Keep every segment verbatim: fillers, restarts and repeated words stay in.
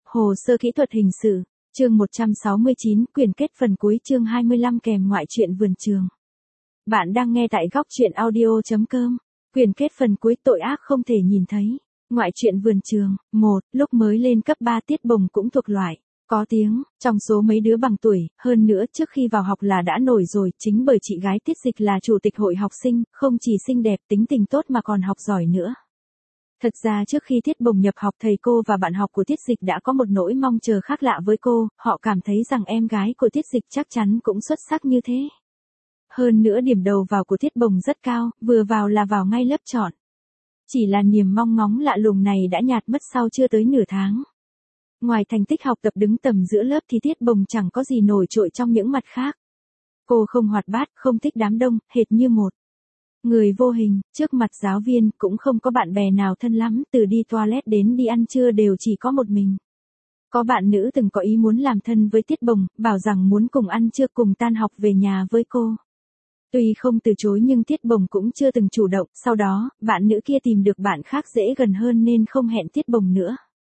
Hồ sơ kỹ thuật hình sự, chương một trăm sáu mươi chín, quyển kết phần cuối chương hai mươi lăm kèm ngoại truyện vườn trường. Bạn đang nghe tại góc truyện audio chấm com. Quyển kết phần cuối tội ác không thể nhìn thấy. Ngoại truyện vườn trường, một, lúc mới lên cấp ba Tiết Bồng cũng thuộc loại có tiếng, trong số mấy đứa bằng tuổi, hơn nữa trước khi vào học là đã nổi rồi, chính bởi chị gái Tiết Dịch là chủ tịch hội học sinh, không chỉ xinh đẹp tính tình tốt mà còn học giỏi nữa. Thật ra trước khi Tiết Bồng nhập học thầy cô và bạn học của Tiết Dịch đã có một nỗi mong chờ khác lạ với cô, họ cảm thấy rằng em gái của Tiết Dịch chắc chắn cũng xuất sắc như thế. Hơn nữa điểm đầu vào của Tiết Bồng rất cao, vừa vào là vào ngay lớp chọn. Chỉ là niềm mong ngóng lạ lùng này đã nhạt mất sau chưa tới nửa tháng. Ngoài thành tích học tập đứng tầm giữa lớp thì Tiết Bồng chẳng có gì nổi trội trong những mặt khác. Cô không hoạt bát, không thích đám đông, hệt như một người vô hình, trước mặt giáo viên cũng không có bạn bè nào thân lắm, từ đi toilet đến đi ăn trưa đều chỉ có một mình. Có bạn nữ từng có ý muốn làm thân với Tiết Bồng, bảo rằng muốn cùng ăn trưa cùng tan học về nhà với cô. Tuy không từ chối nhưng Tiết Bồng cũng chưa từng chủ động, sau đó, bạn nữ kia tìm được bạn khác dễ gần hơn nên không hẹn Tiết Bồng nữa.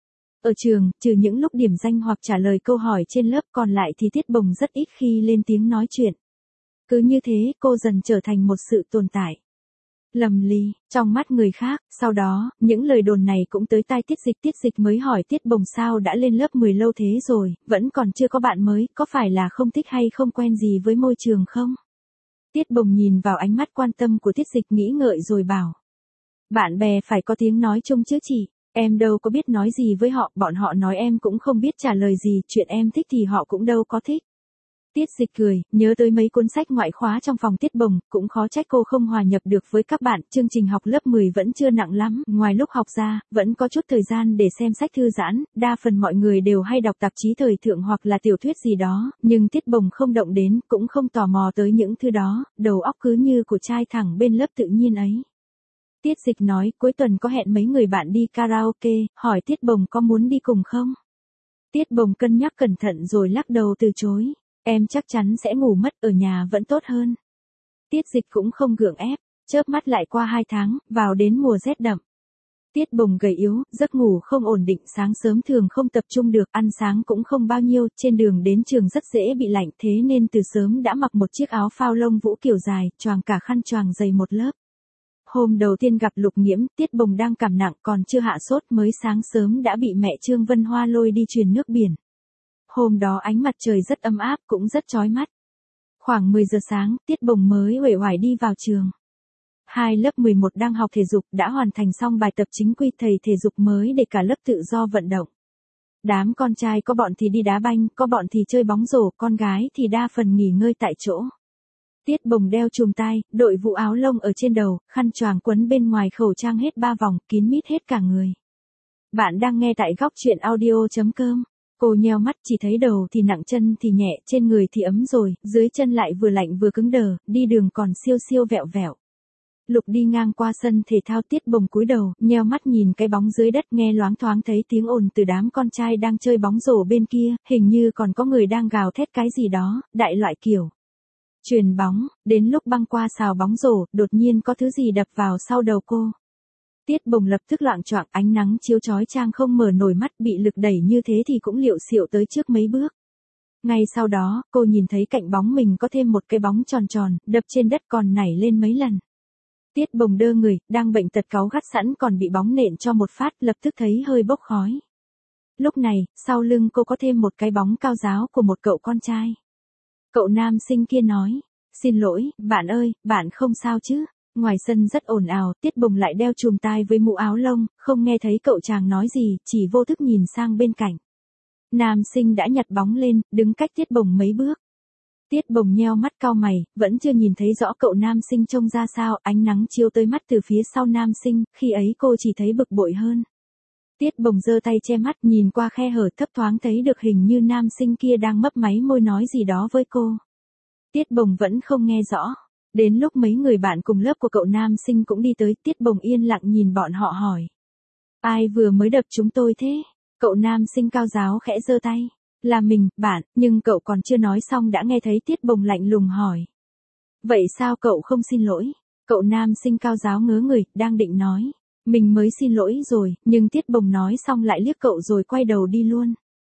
Ở trường, trừ những lúc điểm danh hoặc trả lời câu hỏi trên lớp còn lại thì Tiết Bồng rất ít khi lên tiếng nói chuyện. Cứ như thế, cô dần trở thành một sự tồn tại lầm ly trong mắt người khác. Sau đó, những lời đồn này cũng tới tai Tiết Dịch. Tiết Dịch mới hỏi Tiết Bồng sao đã lên lớp mười lâu thế rồi, vẫn còn chưa có bạn mới, có phải là không thích hay không quen gì với môi trường không? Tiết Bồng nhìn vào ánh mắt quan tâm của Tiết Dịch nghĩ ngợi rồi bảo. Bạn bè phải có tiếng nói chung chứ chị, em đâu có biết nói gì với họ, bọn họ nói em cũng không biết trả lời gì, chuyện em thích thì họ cũng đâu có thích. Tiết Dịch cười, nhớ tới mấy cuốn sách ngoại khóa trong phòng Tiết Bồng, cũng khó trách cô không hòa nhập được với các bạn, chương trình học lớp mười vẫn chưa nặng lắm, ngoài lúc học ra, vẫn có chút thời gian để xem sách thư giãn, đa phần mọi người đều hay đọc tạp chí thời thượng hoặc là tiểu thuyết gì đó, nhưng Tiết Bồng không động đến, cũng không tò mò tới những thứ đó, đầu óc cứ như của trai thẳng bên lớp tự nhiên ấy. Tiết Dịch nói, cuối tuần có hẹn mấy người bạn đi karaoke, hỏi Tiết Bồng có muốn đi cùng không? Tiết Bồng cân nhắc cẩn thận rồi lắc đầu từ chối. Em chắc chắn sẽ ngủ mất, ở nhà vẫn tốt hơn. Tiết Dịch cũng không gượng ép, chớp mắt lại qua hai tháng, vào đến mùa rét đậm. Tiết Bồng gầy yếu, giấc ngủ không ổn định, sáng sớm thường không tập trung được, ăn sáng cũng không bao nhiêu, trên đường đến trường rất dễ bị lạnh, thế nên từ sớm đã mặc một chiếc áo phao lông vũ kiểu dài, choàng cả khăn choàng dày một lớp. Hôm đầu tiên gặp Lục Nghiễm, Tiết Bồng đang cảm nặng còn chưa hạ sốt, mới sáng sớm đã bị mẹ Trương Vân Hoa lôi đi truyền nước biển. Hôm đó ánh mặt trời rất ấm áp cũng rất chói mắt. Khoảng mười giờ sáng, Tiết Bồng mới uể oải đi vào trường. Hai lớp mười một đang học thể dục đã hoàn thành xong bài tập chính quy, thầy thể dục mới để cả lớp tự do vận động. Đám con trai có bọn thì đi đá banh, có bọn thì chơi bóng rổ, con gái thì đa phần nghỉ ngơi tại chỗ. Tiết Bồng đeo chùm tai, đội vụ áo lông ở trên đầu, khăn choàng quấn bên ngoài, khẩu trang hết ba vòng, kín mít hết cả người. Bạn đang nghe tại góc truyện audio chấm com. Cô nheo mắt, chỉ thấy đầu thì nặng chân thì nhẹ, trên người thì ấm rồi, dưới chân lại vừa lạnh vừa cứng đờ, đi đường còn siêu siêu vẹo vẹo. Lục đi ngang qua sân thể thao, Tiết Bồng cúi đầu, nheo mắt nhìn cái bóng dưới đất, nghe loáng thoáng thấy tiếng ồn từ đám con trai đang chơi bóng rổ bên kia, hình như còn có người đang gào thét cái gì đó, đại loại kiểu chuyền bóng. Đến lúc băng qua sào bóng rổ, đột nhiên có thứ gì đập vào sau đầu cô. Tiết Bồng lập tức loạng choạng, ánh nắng chiếu chói chang không mở nổi mắt, bị lực đẩy như thế thì cũng liệu xịu tới trước mấy bước. Ngay sau đó, cô nhìn thấy cạnh bóng mình có thêm một cái bóng tròn tròn, đập trên đất còn nảy lên mấy lần. Tiết Bồng đơ người, đang bệnh tật cáu gắt sẵn còn bị bóng nện cho một phát, lập tức thấy hơi bốc khói. Lúc này, sau lưng cô có thêm một cái bóng cao ráo của một cậu con trai. Cậu nam sinh kia nói, xin lỗi, bạn ơi, bạn không sao chứ? Ngoài sân rất ồn ào, Tiết Bồng lại đeo chùm tai với mũ áo lông, không nghe thấy cậu chàng nói gì, chỉ vô thức nhìn sang bên cạnh. Nam sinh đã nhặt bóng lên, đứng cách Tiết Bồng mấy bước. Tiết Bồng nheo mắt cau mày, vẫn chưa nhìn thấy rõ cậu nam sinh trông ra sao, ánh nắng chiếu tới mắt từ phía sau nam sinh, khi ấy cô chỉ thấy bực bội hơn. Tiết Bồng giơ tay che mắt, nhìn qua khe hở thấp thoáng thấy được hình như nam sinh kia đang mấp máy môi nói gì đó với cô. Tiết Bồng vẫn không nghe rõ. Đến lúc mấy người bạn cùng lớp của cậu nam sinh cũng đi tới, Tiết Bồng yên lặng nhìn bọn họ hỏi. Ai vừa mới đập chúng tôi thế? Cậu nam sinh cao ráo khẽ giơ tay. Là mình, bạn, nhưng cậu còn chưa nói xong đã nghe thấy Tiết Bồng lạnh lùng hỏi. Vậy sao cậu không xin lỗi? Cậu nam sinh cao ráo ngớ người, đang định nói. Mình mới xin lỗi rồi, nhưng Tiết Bồng nói xong lại liếc cậu rồi quay đầu đi luôn.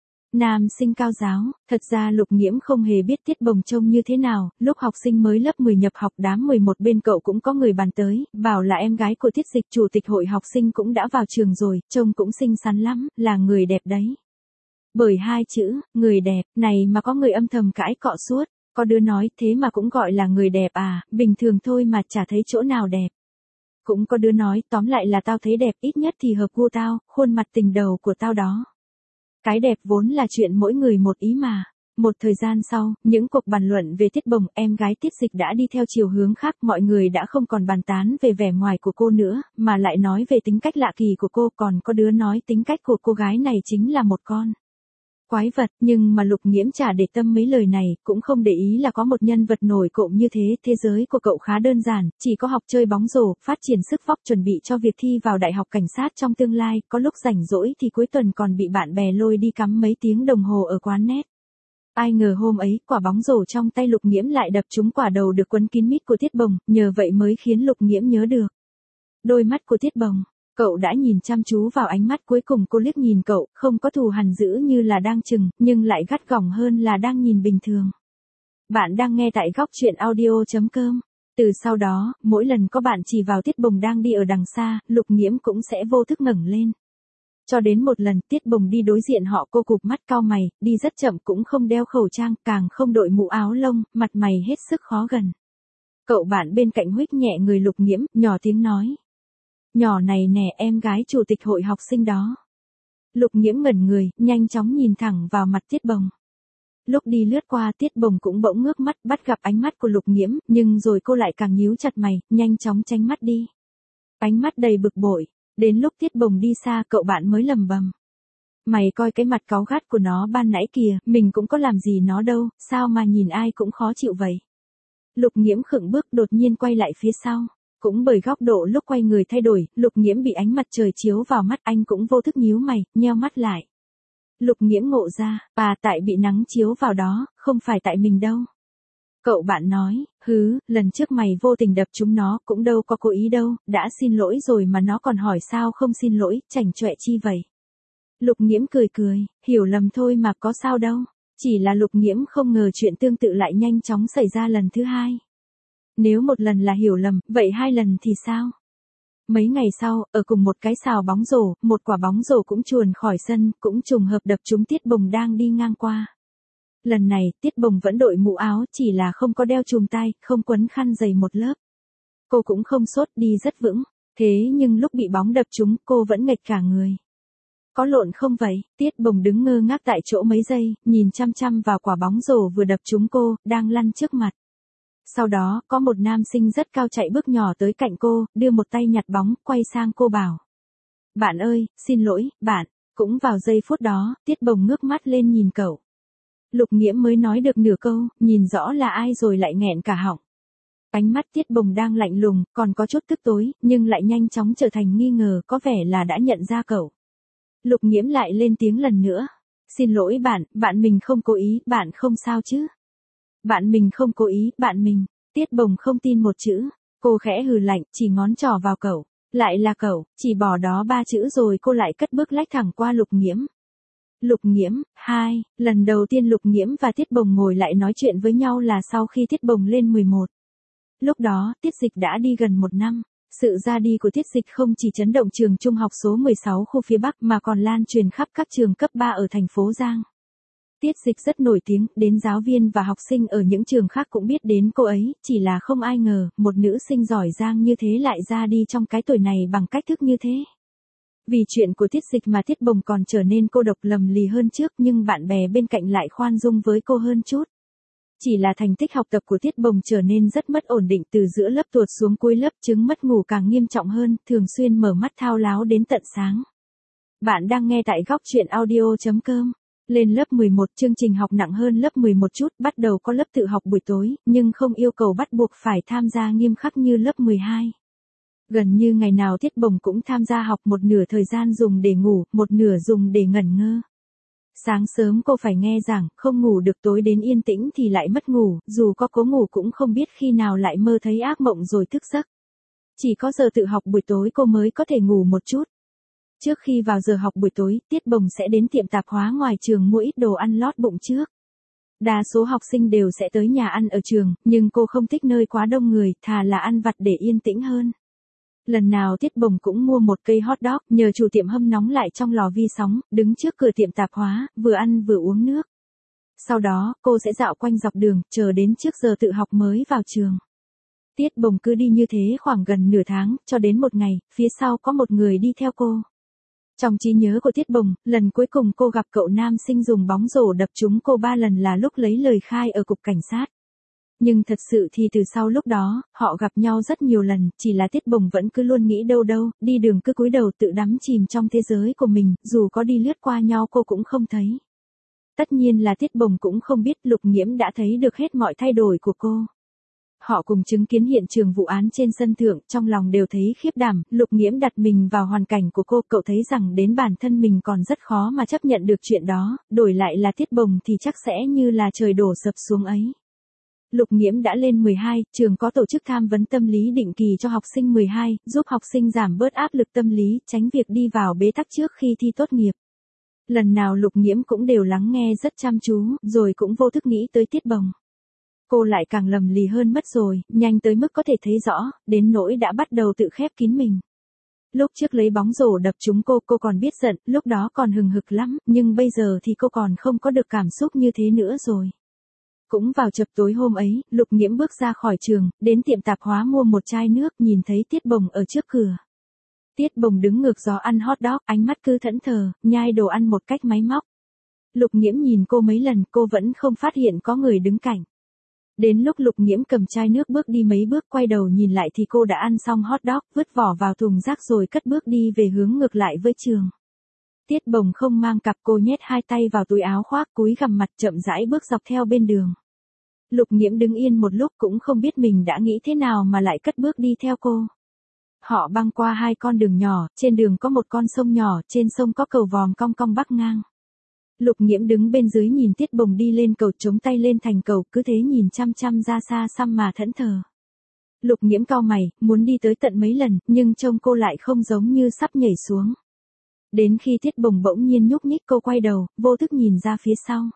Nam sinh cao giáo, thật ra Lục Nghiễm không hề biết Tiết Bồng trông như thế nào, lúc học sinh mới lớp mười nhập học đám mười một bên cậu cũng có người bàn tới, bảo là em gái của Tiết Dịch chủ tịch hội học sinh cũng đã vào trường rồi, trông cũng xinh xắn lắm, là người đẹp đấy. Bởi hai chữ, người đẹp, này mà có người âm thầm cãi cọ suốt, có đứa nói thế mà cũng gọi là người đẹp à, bình thường thôi mà chả thấy chỗ nào đẹp. Cũng có đứa nói tóm lại là tao thấy đẹp ít nhất thì hợp gu tao, khuôn mặt tình đầu của tao đó. Cái đẹp vốn là chuyện mỗi người một ý mà. Một thời gian sau, những cuộc bàn luận về Tiết Bồng, em gái Tiết Dịch đã đi theo chiều hướng khác, mọi người đã không còn bàn tán về vẻ ngoài của cô nữa, mà lại nói về tính cách lạ kỳ của cô, còn có đứa nói tính cách của cô gái này chính là một con quái vật, nhưng mà Lục Nghiễm chả để tâm mấy lời này, cũng không để ý là có một nhân vật nổi cộm như thế, thế giới của cậu khá đơn giản, chỉ có học chơi bóng rổ, phát triển sức vóc chuẩn bị cho việc thi vào đại học cảnh sát trong tương lai, có lúc rảnh rỗi thì cuối tuần còn bị bạn bè lôi đi cắm mấy tiếng đồng hồ ở quán net. Ai ngờ hôm ấy, quả bóng rổ trong tay Lục Nghiễm lại đập trúng quả đầu được quấn kín mít của Tiết Bồng, nhờ vậy mới khiến Lục Nghiễm nhớ được đôi mắt của Tiết Bồng. Cậu đã nhìn chăm chú vào ánh mắt, cuối cùng cô liếc nhìn cậu, không có thù hằn dữ như là đang chừng, nhưng lại gắt gỏng hơn là đang nhìn bình thường. Bạn đang nghe tại góc truyện audio chấm com. Từ sau đó, mỗi lần có bạn chỉ vào Tiết Bồng đang đi ở đằng xa, Lục Nghiễm cũng sẽ vô thức ngẩng lên. Cho đến một lần Tiết Bồng đi đối diện họ, cô cụp mắt cau mày, đi rất chậm, cũng không đeo khẩu trang, càng không đội mũ áo lông, mặt mày hết sức khó gần. Cậu bạn bên cạnh huých nhẹ người Lục Nghiễm, nhỏ tiếng nói. Nhỏ này nè, em gái chủ tịch hội học sinh đó. Lục Nghiễm ngẩn người, nhanh chóng nhìn thẳng vào mặt Tiết Bồng. Lúc đi lướt qua, Tiết Bồng cũng bỗng ngước mắt, bắt gặp ánh mắt của Lục Nghiễm, nhưng rồi cô lại càng nhíu chặt mày, nhanh chóng tránh mắt đi. Ánh mắt đầy bực bội. Đến lúc Tiết Bồng đi xa, cậu bạn mới lầm bầm. Mày coi cái mặt cáu gắt của nó ban nãy kìa, mình cũng có làm gì nó đâu, sao mà nhìn ai cũng khó chịu vậy. Lục Nghiễm khựng bước, đột nhiên quay lại phía sau. Cũng bởi góc độ lúc quay người thay đổi, Lục Nghiễm bị ánh mặt trời chiếu vào mắt, anh cũng vô thức nhíu mày, nheo mắt lại. Lục Nghiễm ngộ ra, à tại bị nắng chiếu vào đó, không phải tại mình đâu. Cậu bạn nói, hứ, lần trước mày vô tình đập chúng nó, cũng đâu có cố ý đâu, đã xin lỗi rồi mà nó còn hỏi sao không xin lỗi, chảnh chọe chi vậy. Lục Nghiễm cười cười, hiểu lầm thôi mà có sao đâu. Chỉ là Lục Nghiễm không ngờ chuyện tương tự lại nhanh chóng xảy ra lần thứ hai. Nếu một lần là hiểu lầm, vậy hai lần thì sao? Mấy ngày sau, ở cùng một cái sào bóng rổ, một quả bóng rổ cũng chuồn khỏi sân, cũng trùng hợp đập trúng Tiết Bồng đang đi ngang qua. Lần này, Tiết Bồng vẫn đội mũ áo, chỉ là không có đeo chùm tai, không quấn khăn dày một lớp. Cô cũng không sốt, đi rất vững. Thế nhưng lúc bị bóng đập trúng, cô vẫn nghệch cả người. Có lộn không vậy? Tiết Bồng đứng ngơ ngác tại chỗ mấy giây, nhìn chăm chăm vào quả bóng rổ vừa đập trúng cô, đang lăn trước mặt. Sau đó, có một nam sinh rất cao chạy bước nhỏ tới cạnh cô, đưa một tay nhặt bóng, quay sang cô bảo. Bạn ơi, xin lỗi, bạn. Cũng vào giây phút đó, Tiết Bồng ngước mắt lên nhìn cậu. Lục Nghiễm mới nói được nửa câu, nhìn rõ là ai rồi lại nghẹn cả họng. Ánh mắt Tiết Bồng đang lạnh lùng, còn có chút tức tối, nhưng lại nhanh chóng trở thành nghi ngờ, có vẻ là đã nhận ra cậu. Lục Nghiễm lại lên tiếng lần nữa. Xin lỗi bạn, bạn mình không cố ý, bạn không sao chứ? Bạn mình không cố ý, bạn mình. Tiết Bồng không tin một chữ. Cô khẽ hừ lạnh, chỉ ngón trỏ vào cậu. Lại là cậu, chỉ bỏ đó ba chữ rồi cô lại cất bước lách thẳng qua Lục Nghiễm. Lục Nghiễm, hai, lần đầu tiên Lục Nghiễm và Tiết Bồng ngồi lại nói chuyện với nhau là sau khi Tiết Bồng lên mười một. Lúc đó, Tiết Dịch đã đi gần một năm. Sự ra đi của Tiết Dịch không chỉ chấn động trường trung học số mười sáu khu phía Bắc mà còn lan truyền khắp các trường cấp ba ở thành phố Giang. Tiết Dịch rất nổi tiếng, đến giáo viên và học sinh ở những trường khác cũng biết đến cô ấy, chỉ là không ai ngờ, một nữ sinh giỏi giang như thế lại ra đi trong cái tuổi này bằng cách thức như thế. Vì chuyện của Tiết Dịch mà Tiết Bồng còn trở nên cô độc lầm lì hơn trước, nhưng bạn bè bên cạnh lại khoan dung với cô hơn chút. Chỉ là thành tích học tập của Tiết Bồng trở nên rất mất ổn định, từ giữa lớp tuột xuống cuối lớp, chứng mất ngủ càng nghiêm trọng hơn, thường xuyên mở mắt thao láo đến tận sáng. Bạn đang nghe tại góc truyện audio chấm com. Lên lớp mười một, chương trình học nặng hơn lớp mười một chút, bắt đầu có lớp tự học buổi tối, nhưng không yêu cầu bắt buộc phải tham gia nghiêm khắc như lớp mười hai. Gần như ngày nào Tiết Bồng cũng tham gia học, một nửa thời gian dùng để ngủ, một nửa dùng để ngẩn ngơ. Sáng sớm cô phải nghe giảng, không ngủ được, tối đến yên tĩnh thì lại mất ngủ, dù có cố ngủ cũng không biết khi nào lại mơ thấy ác mộng rồi thức giấc. Chỉ có giờ tự học buổi tối cô mới có thể ngủ một chút. Trước khi vào giờ học buổi tối, Tiết Bồng sẽ đến tiệm tạp hóa ngoài trường mua ít đồ ăn lót bụng trước. Đa số học sinh đều sẽ tới nhà ăn ở trường, nhưng cô không thích nơi quá đông người, thà là ăn vặt để yên tĩnh hơn. Lần nào Tiết Bồng cũng mua một cây hot dog, nhờ chủ tiệm hâm nóng lại trong lò vi sóng, đứng trước cửa tiệm tạp hóa, vừa ăn vừa uống nước. Sau đó, cô sẽ dạo quanh dọc đường, chờ đến trước giờ tự học mới vào trường. Tiết Bồng cứ đi như thế khoảng gần nửa tháng, cho đến một ngày, phía sau có một người đi theo cô. Trong trí nhớ của Tiết Bồng, lần cuối cùng cô gặp cậu nam sinh dùng bóng rổ đập trúng cô ba lần là lúc lấy lời khai ở cục cảnh sát. Nhưng thật sự thì từ sau lúc đó, họ gặp nhau rất nhiều lần, chỉ là Tiết Bồng vẫn cứ luôn nghĩ đâu đâu, đi đường cứ cúi đầu tự đắm chìm trong thế giới của mình, dù có đi lướt qua nhau cô cũng không thấy. Tất nhiên là Tiết Bồng cũng không biết Lục Nghiễm đã thấy được hết mọi thay đổi của cô. Họ cùng chứng kiến hiện trường vụ án trên sân thượng, trong lòng đều thấy khiếp đảm, Lục Nghiễm đặt mình vào hoàn cảnh của cô, cậu thấy rằng đến bản thân mình còn rất khó mà chấp nhận được chuyện đó, đổi lại là Tiết Bồng thì chắc sẽ như là trời đổ sập xuống ấy. Lục Nghiễm đã lên mười hai, trường có tổ chức tham vấn tâm lý định kỳ cho học sinh mười hai, giúp học sinh giảm bớt áp lực tâm lý, tránh việc đi vào bế tắc trước khi thi tốt nghiệp. Lần nào Lục Nghiễm cũng đều lắng nghe rất chăm chú, rồi cũng vô thức nghĩ tới Tiết Bồng. Cô lại càng lầm lì hơn mất rồi, nhanh tới mức có thể thấy rõ, đến nỗi đã bắt đầu tự khép kín mình. Lúc trước lấy bóng rổ đập trúng cô, cô còn biết giận, lúc đó còn hừng hực lắm, nhưng bây giờ thì cô còn không có được cảm xúc như thế nữa rồi. Cũng vào chập tối hôm ấy, Lục Nghiễm bước ra khỏi trường, đến tiệm tạp hóa mua một chai nước, nhìn thấy Tiết Bồng ở trước cửa. Tiết Bồng đứng ngược gió ăn hot dog, ánh mắt cứ thẫn thờ, nhai đồ ăn một cách máy móc. Lục Nghiễm nhìn cô mấy lần, cô vẫn không phát hiện có người đứng cạnh. Đến lúc Lục Nghiễm cầm chai nước bước đi mấy bước, quay đầu nhìn lại thì cô đã ăn xong hot dog, vứt vỏ vào thùng rác rồi cất bước đi về hướng ngược lại với trường. Tiết Bồng không mang cặp, cô nhét hai tay vào túi áo khoác, cúi gằm mặt chậm rãi bước dọc theo bên đường. Lục Nghiễm đứng yên một lúc cũng không biết mình đã nghĩ thế nào mà lại cất bước đi theo cô. Họ băng qua hai con đường nhỏ, trên đường có một con sông nhỏ, trên sông có cầu vòm cong cong bắc ngang. Lục Nghiễm đứng bên dưới nhìn Tiết Bồng đi lên cầu, chống tay lên thành cầu, cứ thế nhìn chăm chăm ra xa xăm mà thẫn thờ. Lục Nghiễm cau mày, muốn đi tới tận mấy lần, nhưng trông cô lại không giống như sắp nhảy xuống. Đến khi Tiết Bồng bỗng nhiên nhúc nhích, cô quay đầu, vô thức nhìn ra phía sau.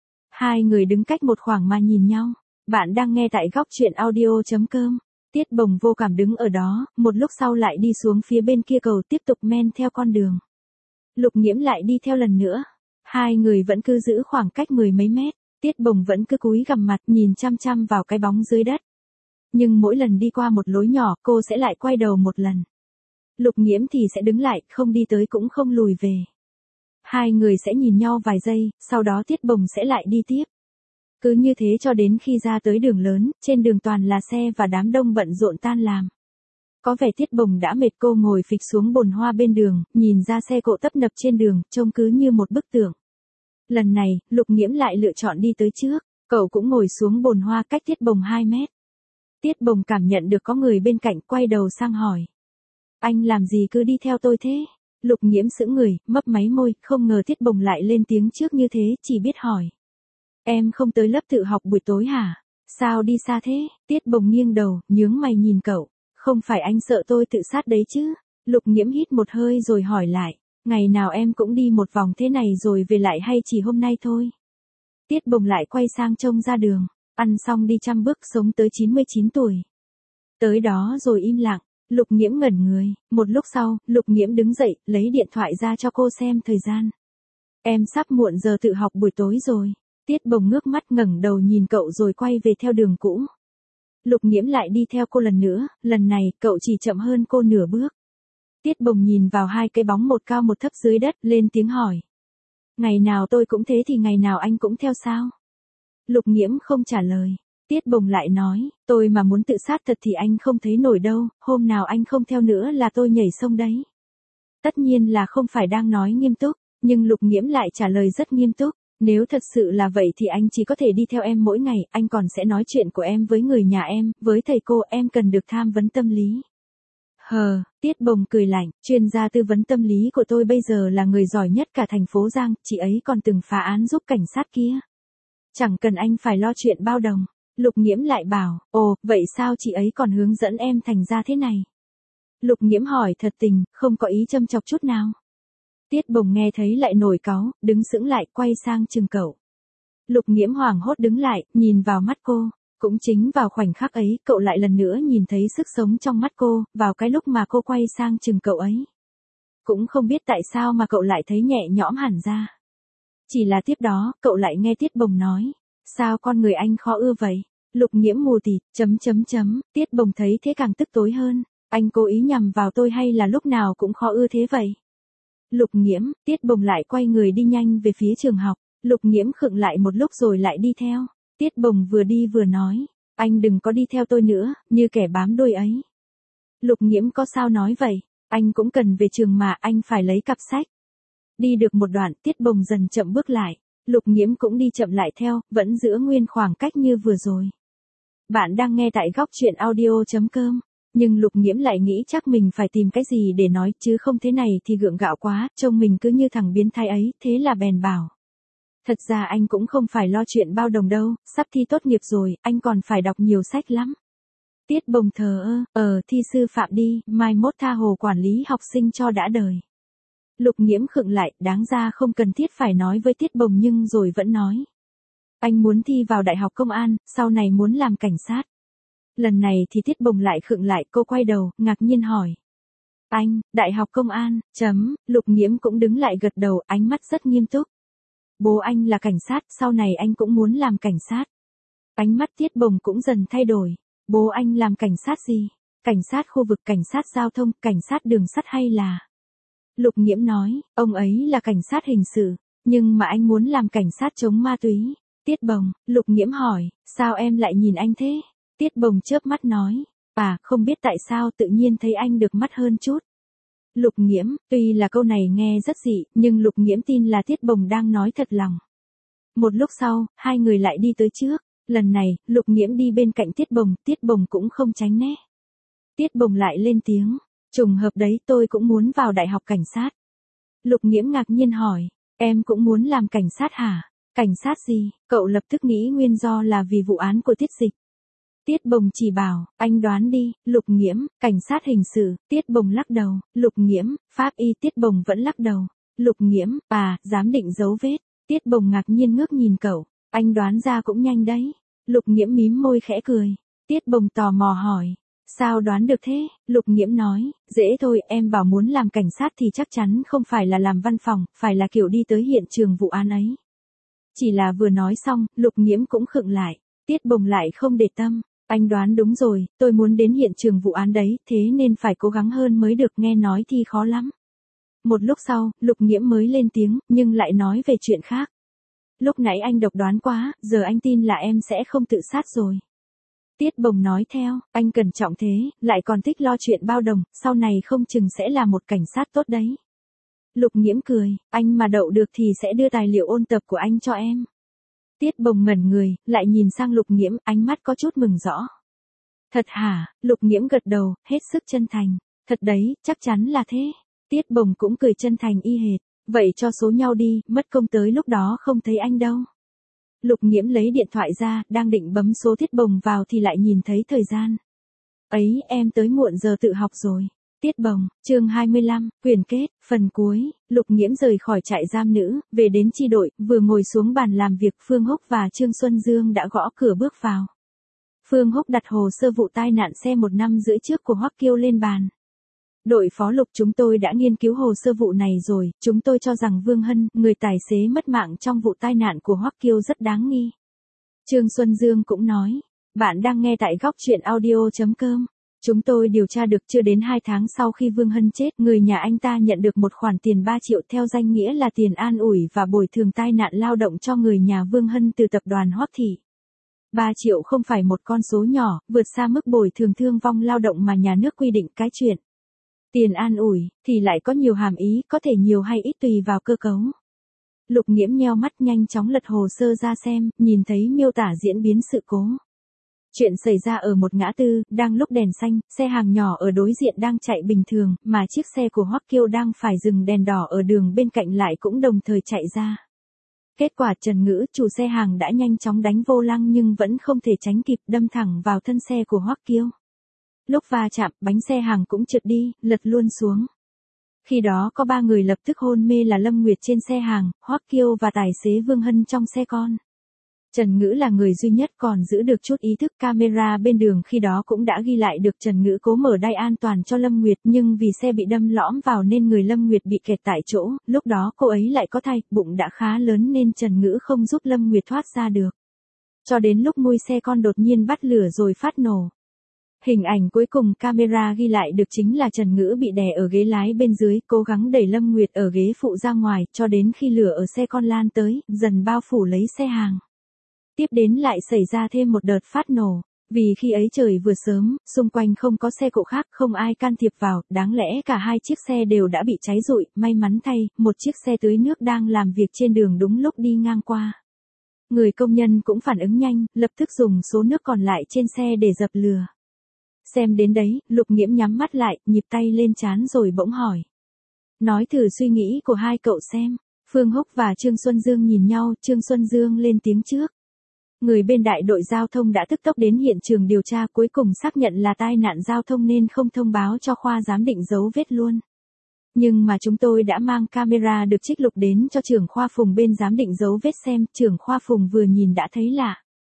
Hai người đứng cách một khoảng mà nhìn nhau. Bạn đang nghe tại góc truyện audio chấm com. Tiết Bồng vô cảm đứng ở đó, một lúc sau lại đi xuống phía bên kia cầu, tiếp tục men theo con đường. Lục Nghiễm lại đi theo lần nữa. Hai người vẫn cứ giữ khoảng cách mười mấy mét, Tiết Bồng vẫn cứ cúi gằm mặt nhìn chăm chăm vào cái bóng dưới đất. Nhưng mỗi lần đi qua một lối nhỏ, cô sẽ lại quay đầu một lần. Lục Nghiễm thì sẽ đứng lại, không đi tới cũng không lùi về. Hai người sẽ nhìn nhau vài giây, sau đó Tiết Bồng sẽ lại đi tiếp. Cứ như thế cho đến khi ra tới đường lớn, trên đường toàn là xe và đám đông bận rộn tan làm. Có vẻ Tiết Bồng đã mệt, cô ngồi phịch xuống bồn hoa bên đường, nhìn ra xe cộ tấp nập trên đường, trông cứ như một bức tượng. Lần này, Lục Nghiễm lại lựa chọn đi tới trước, cậu cũng ngồi xuống bồn hoa cách Tiết Bồng hai mét. Tiết Bồng cảm nhận được có người bên cạnh, quay đầu sang hỏi. Anh làm gì cứ đi theo tôi thế? Lục Nghiễm sững người, mấp máy môi, không ngờ Tiết Bồng lại lên tiếng trước như thế, chỉ biết hỏi. Em không tới lớp tự học buổi tối hả? Sao đi xa thế? Tiết Bồng nghiêng đầu, nhướng mày nhìn cậu. Không phải anh sợ tôi tự sát đấy chứ? Lục Nghiễm hít một hơi rồi hỏi lại. Ngày nào em cũng đi một vòng thế này rồi về lại hay chỉ hôm nay thôi? Tiết Bồng lại quay sang trông ra đường. Ăn xong đi trăm bước, sống tới chín mươi chín tuổi. Tới đó rồi im lặng. Lục Nghiễm ngẩn người. Một lúc sau, Lục Nghiễm đứng dậy, lấy điện thoại ra cho cô xem thời gian. Em sắp muộn giờ tự học buổi tối rồi. Tiết Bồng ngước mắt ngẩng đầu nhìn cậu rồi quay về theo đường cũ. Lục Nghiễm lại đi theo cô lần nữa, lần này cậu chỉ chậm hơn cô nửa bước. Tiết Bồng nhìn vào hai cái bóng một cao một thấp dưới đất, lên tiếng hỏi. Ngày nào tôi cũng thế thì ngày nào anh cũng theo sao? Lục Nghiễm không trả lời. Tiết Bồng lại nói, tôi mà muốn tự sát thật thì anh không thấy nổi đâu, hôm nào anh không theo nữa là tôi nhảy sông đấy. Tất nhiên là không phải đang nói nghiêm túc, nhưng Lục Nghiễm lại trả lời rất nghiêm túc. Nếu thật sự là vậy thì anh chỉ có thể đi theo em mỗi ngày, anh còn sẽ nói chuyện của em với người nhà em, với thầy cô, em cần được tham vấn tâm lý. Hờ, Tiết Bồng cười lạnh, chuyên gia tư vấn tâm lý của tôi bây giờ là người giỏi nhất cả thành phố Giang, chị ấy còn từng phá án giúp cảnh sát kia. Chẳng cần anh phải lo chuyện bao đồng. Lục Nghiễm lại bảo, ồ, vậy sao chị ấy còn hướng dẫn em thành ra thế này? Lục Nghiễm hỏi thật tình, không có ý châm chọc chút nào. Tiết Bồng nghe thấy lại nổi cáu, đứng sững lại, quay sang chừng cậu. Lục Nghiễm hoảng hốt đứng lại, nhìn vào mắt cô. Cũng chính vào khoảnh khắc ấy, cậu lại lần nữa nhìn thấy sức sống trong mắt cô, vào cái lúc mà cô quay sang chừng cậu ấy. Cũng không biết tại sao mà cậu lại thấy nhẹ nhõm hẳn ra. Chỉ là tiếp đó, cậu lại nghe Tiết Bồng nói, sao con người anh khó ưa vậy? Lục Nghiễm mù tịt, chấm chấm chấm, Tiết Bồng thấy thế càng tức tối hơn, anh cố ý nhằm vào tôi hay là lúc nào cũng khó ưa thế vậy? Lục Nghiễm, Tiết Bồng lại quay người đi nhanh về phía trường học, Lục Nghiễm khựng lại một lúc rồi lại đi theo. Tiết Bồng vừa đi vừa nói, anh đừng có đi theo tôi nữa, như kẻ bám đuôi ấy. Lục Nghiễm có sao nói vậy, anh cũng cần về trường mà, anh phải lấy cặp sách. Đi được một đoạn, Tiết Bồng dần chậm bước lại, Lục Nghiễm cũng đi chậm lại theo, vẫn giữ nguyên khoảng cách như vừa rồi. Bạn đang nghe tại góc truyện audio chấm com, nhưng Lục Nghiễm lại nghĩ chắc mình phải tìm cái gì để nói chứ không thế này thì gượng gạo quá, trông mình cứ như thằng biến thái ấy, thế là bèn bảo. Thật ra anh cũng không phải lo chuyện bao đồng đâu, sắp thi tốt nghiệp rồi, anh còn phải đọc nhiều sách lắm. Tiết Bồng thờ ơ, ờ thi sư phạm đi, mai mốt tha hồ quản lý học sinh cho đã đời. Lục Nghiễm khựng lại, đáng ra không cần thiết phải nói với Tiết Bồng nhưng rồi vẫn nói. Anh muốn thi vào đại học công an, sau này muốn làm cảnh sát. Lần này thì Tiết Bồng lại khựng lại, cô quay đầu, ngạc nhiên hỏi. Anh, đại học công an, chấm, Lục Nghiễm cũng đứng lại gật đầu, ánh mắt rất nghiêm túc. Bố anh là cảnh sát, sau này anh cũng muốn làm cảnh sát. Ánh mắt Tiết Bồng cũng dần thay đổi. Bố anh làm cảnh sát gì? Cảnh sát khu vực, cảnh sát giao thông, cảnh sát đường sắt hay là? Lục Nghiễm nói, ông ấy là cảnh sát hình sự, nhưng mà anh muốn làm cảnh sát chống ma túy. Tiết Bồng, Lục Nghiễm hỏi, sao em lại nhìn anh thế? Tiết Bồng chớp mắt nói, à, không biết tại sao tự nhiên thấy anh được mắt hơn chút. Lục Nghiễm, tuy là câu này nghe rất dị, nhưng Lục Nghiễm tin là Tiết Bồng đang nói thật lòng. Một lúc sau, hai người lại đi tới trước, lần này, Lục Nghiễm đi bên cạnh Tiết Bồng, Tiết Bồng cũng không tránh né. Tiết Bồng lại lên tiếng, trùng hợp đấy, tôi cũng muốn vào đại học cảnh sát. Lục Nghiễm ngạc nhiên hỏi, em cũng muốn làm cảnh sát hả? Cảnh sát gì? Cậu lập tức nghĩ nguyên do là vì vụ án của Tiết Dịch. Tiết Bồng chỉ bảo, anh đoán đi. Lục Nghiễm, cảnh sát hình sự. Tiết Bồng lắc đầu. Lục Nghiễm, pháp y. Tiết Bồng vẫn lắc đầu. Lục Nghiễm, à, giám định dấu vết. Tiết Bồng ngạc nhiên ngước nhìn cậu, anh đoán ra cũng nhanh đấy. Lục Nghiễm mím môi khẽ cười. Tiết Bồng tò mò hỏi, sao đoán được thế? Lục Nghiễm nói, dễ thôi, em bảo muốn làm cảnh sát thì chắc chắn không phải là làm văn phòng, phải là kiểu đi tới hiện trường vụ án ấy. Chỉ là vừa nói xong, Lục Nghiễm cũng khựng lại. Tiết Bồng lại không để tâm. Anh đoán đúng rồi, tôi muốn đến hiện trường vụ án đấy, thế nên phải cố gắng hơn mới được, nghe nói thì khó lắm. Một lúc sau, Lục Nghiễm mới lên tiếng, nhưng lại nói về chuyện khác. Lúc nãy anh độc đoán quá, giờ anh tin là em sẽ không tự sát rồi. Tiết Bồng nói theo, anh cẩn trọng thế, lại còn thích lo chuyện bao đồng, sau này không chừng sẽ là một cảnh sát tốt đấy. Lục Nghiễm cười, anh mà đậu được thì sẽ đưa tài liệu ôn tập của anh cho em. Tiết Bồng ngẩn người, lại nhìn sang Lục Nghiễm, ánh mắt có chút mừng rõ. Thật hả? Lục Nghiễm gật đầu, hết sức chân thành. Thật đấy, chắc chắn là thế. Tiết Bồng cũng cười chân thành y hệt. Vậy cho số nhau đi, mất công tới lúc đó không thấy anh đâu. Lục Nghiễm lấy điện thoại ra, đang định bấm số Tiết Bồng vào thì lại nhìn thấy thời gian. Ấy, em tới muộn giờ tự học rồi. Tiết Bồng, chương hai mươi lăm, quyển kết, phần cuối. Lục Nghiễm rời khỏi trại giam nữ, về đến chi đội, vừa ngồi xuống bàn làm việc, Phương Húc và Trương Xuân Dương đã gõ cửa bước vào. Phương Húc đặt hồ sơ vụ tai nạn xe một năm rưỡi trước của Hoắc Kiêu lên bàn. Đội phó Lục, chúng tôi đã nghiên cứu hồ sơ vụ này rồi, chúng tôi cho rằng Vương Hân, người tài xế mất mạng trong vụ tai nạn của Hoắc Kiêu rất đáng nghi. Trương Xuân Dương cũng nói, bạn đang nghe tại góc truyện audio chấm com. Chúng tôi điều tra được chưa đến hai tháng sau khi Vương Hân chết, người nhà anh ta nhận được một khoản tiền ba triệu theo danh nghĩa là tiền an ủi và bồi thường tai nạn lao động cho người nhà Vương Hân từ tập đoàn Hoắc Thị. ba triệu không phải một con số nhỏ, vượt xa mức bồi thường thương vong lao động mà nhà nước quy định cái chuyện. Tiền an ủi, thì lại có nhiều hàm ý, có thể nhiều hay ít tùy vào cơ cấu. Lục Nghiễm nheo mắt nhanh chóng lật hồ sơ ra xem, nhìn thấy miêu tả diễn biến sự cố. Chuyện xảy ra ở một ngã tư, đang lúc đèn xanh, xe hàng nhỏ ở đối diện đang chạy bình thường, mà chiếc xe của Hoắc Kiêu đang phải dừng đèn đỏ ở đường bên cạnh lại cũng đồng thời chạy ra. Kết quả Trần Ngữ, chủ xe hàng đã nhanh chóng đánh vô lăng nhưng vẫn không thể tránh kịp, đâm thẳng vào thân xe của Hoắc Kiêu. Lúc va chạm, bánh xe hàng cũng trượt đi, lật luôn xuống. Khi đó có ba người lập tức hôn mê là Lâm Nguyệt trên xe hàng, Hoắc Kiêu và tài xế Vương Hân trong xe con. Trần Ngữ là người duy nhất còn giữ được chút ý thức, camera bên đường khi đó cũng đã ghi lại được Trần Ngữ cố mở đai an toàn cho Lâm Nguyệt, nhưng vì xe bị đâm lõm vào nên người Lâm Nguyệt bị kẹt tại chỗ, lúc đó cô ấy lại có thai, bụng đã khá lớn nên Trần Ngữ không giúp Lâm Nguyệt thoát ra được. Cho đến lúc mui xe con đột nhiên bắt lửa rồi phát nổ. Hình ảnh cuối cùng camera ghi lại được chính là Trần Ngữ bị đè ở ghế lái bên dưới, cố gắng đẩy Lâm Nguyệt ở ghế phụ ra ngoài, cho đến khi lửa ở xe con lan tới, dần bao phủ lấy xe hàng. Tiếp đến lại xảy ra thêm một đợt phát nổ, vì khi ấy trời vừa sớm, xung quanh không có xe cộ khác, không ai can thiệp vào, đáng lẽ cả hai chiếc xe đều đã bị cháy rụi, may mắn thay, một chiếc xe tưới nước đang làm việc trên đường đúng lúc đi ngang qua. Người công nhân cũng phản ứng nhanh, lập tức dùng số nước còn lại trên xe để dập lửa. Xem đến đấy, Lục Nghiễm nhắm mắt lại, nhịp tay lên trán rồi bỗng hỏi. Nói thử suy nghĩ của hai cậu xem. Phương Húc và Trương Xuân Dương nhìn nhau, Trương Xuân Dương lên tiếng trước. Người bên đại đội giao thông đã tức tốc đến hiện trường điều tra, cuối cùng xác nhận là tai nạn giao thông nên không thông báo cho khoa giám định dấu vết luôn. Nhưng mà chúng tôi đã mang camera được trích lục đến cho trưởng khoa Phùng bên giám định dấu vết xem, trưởng khoa Phùng vừa nhìn đã thấy lạ.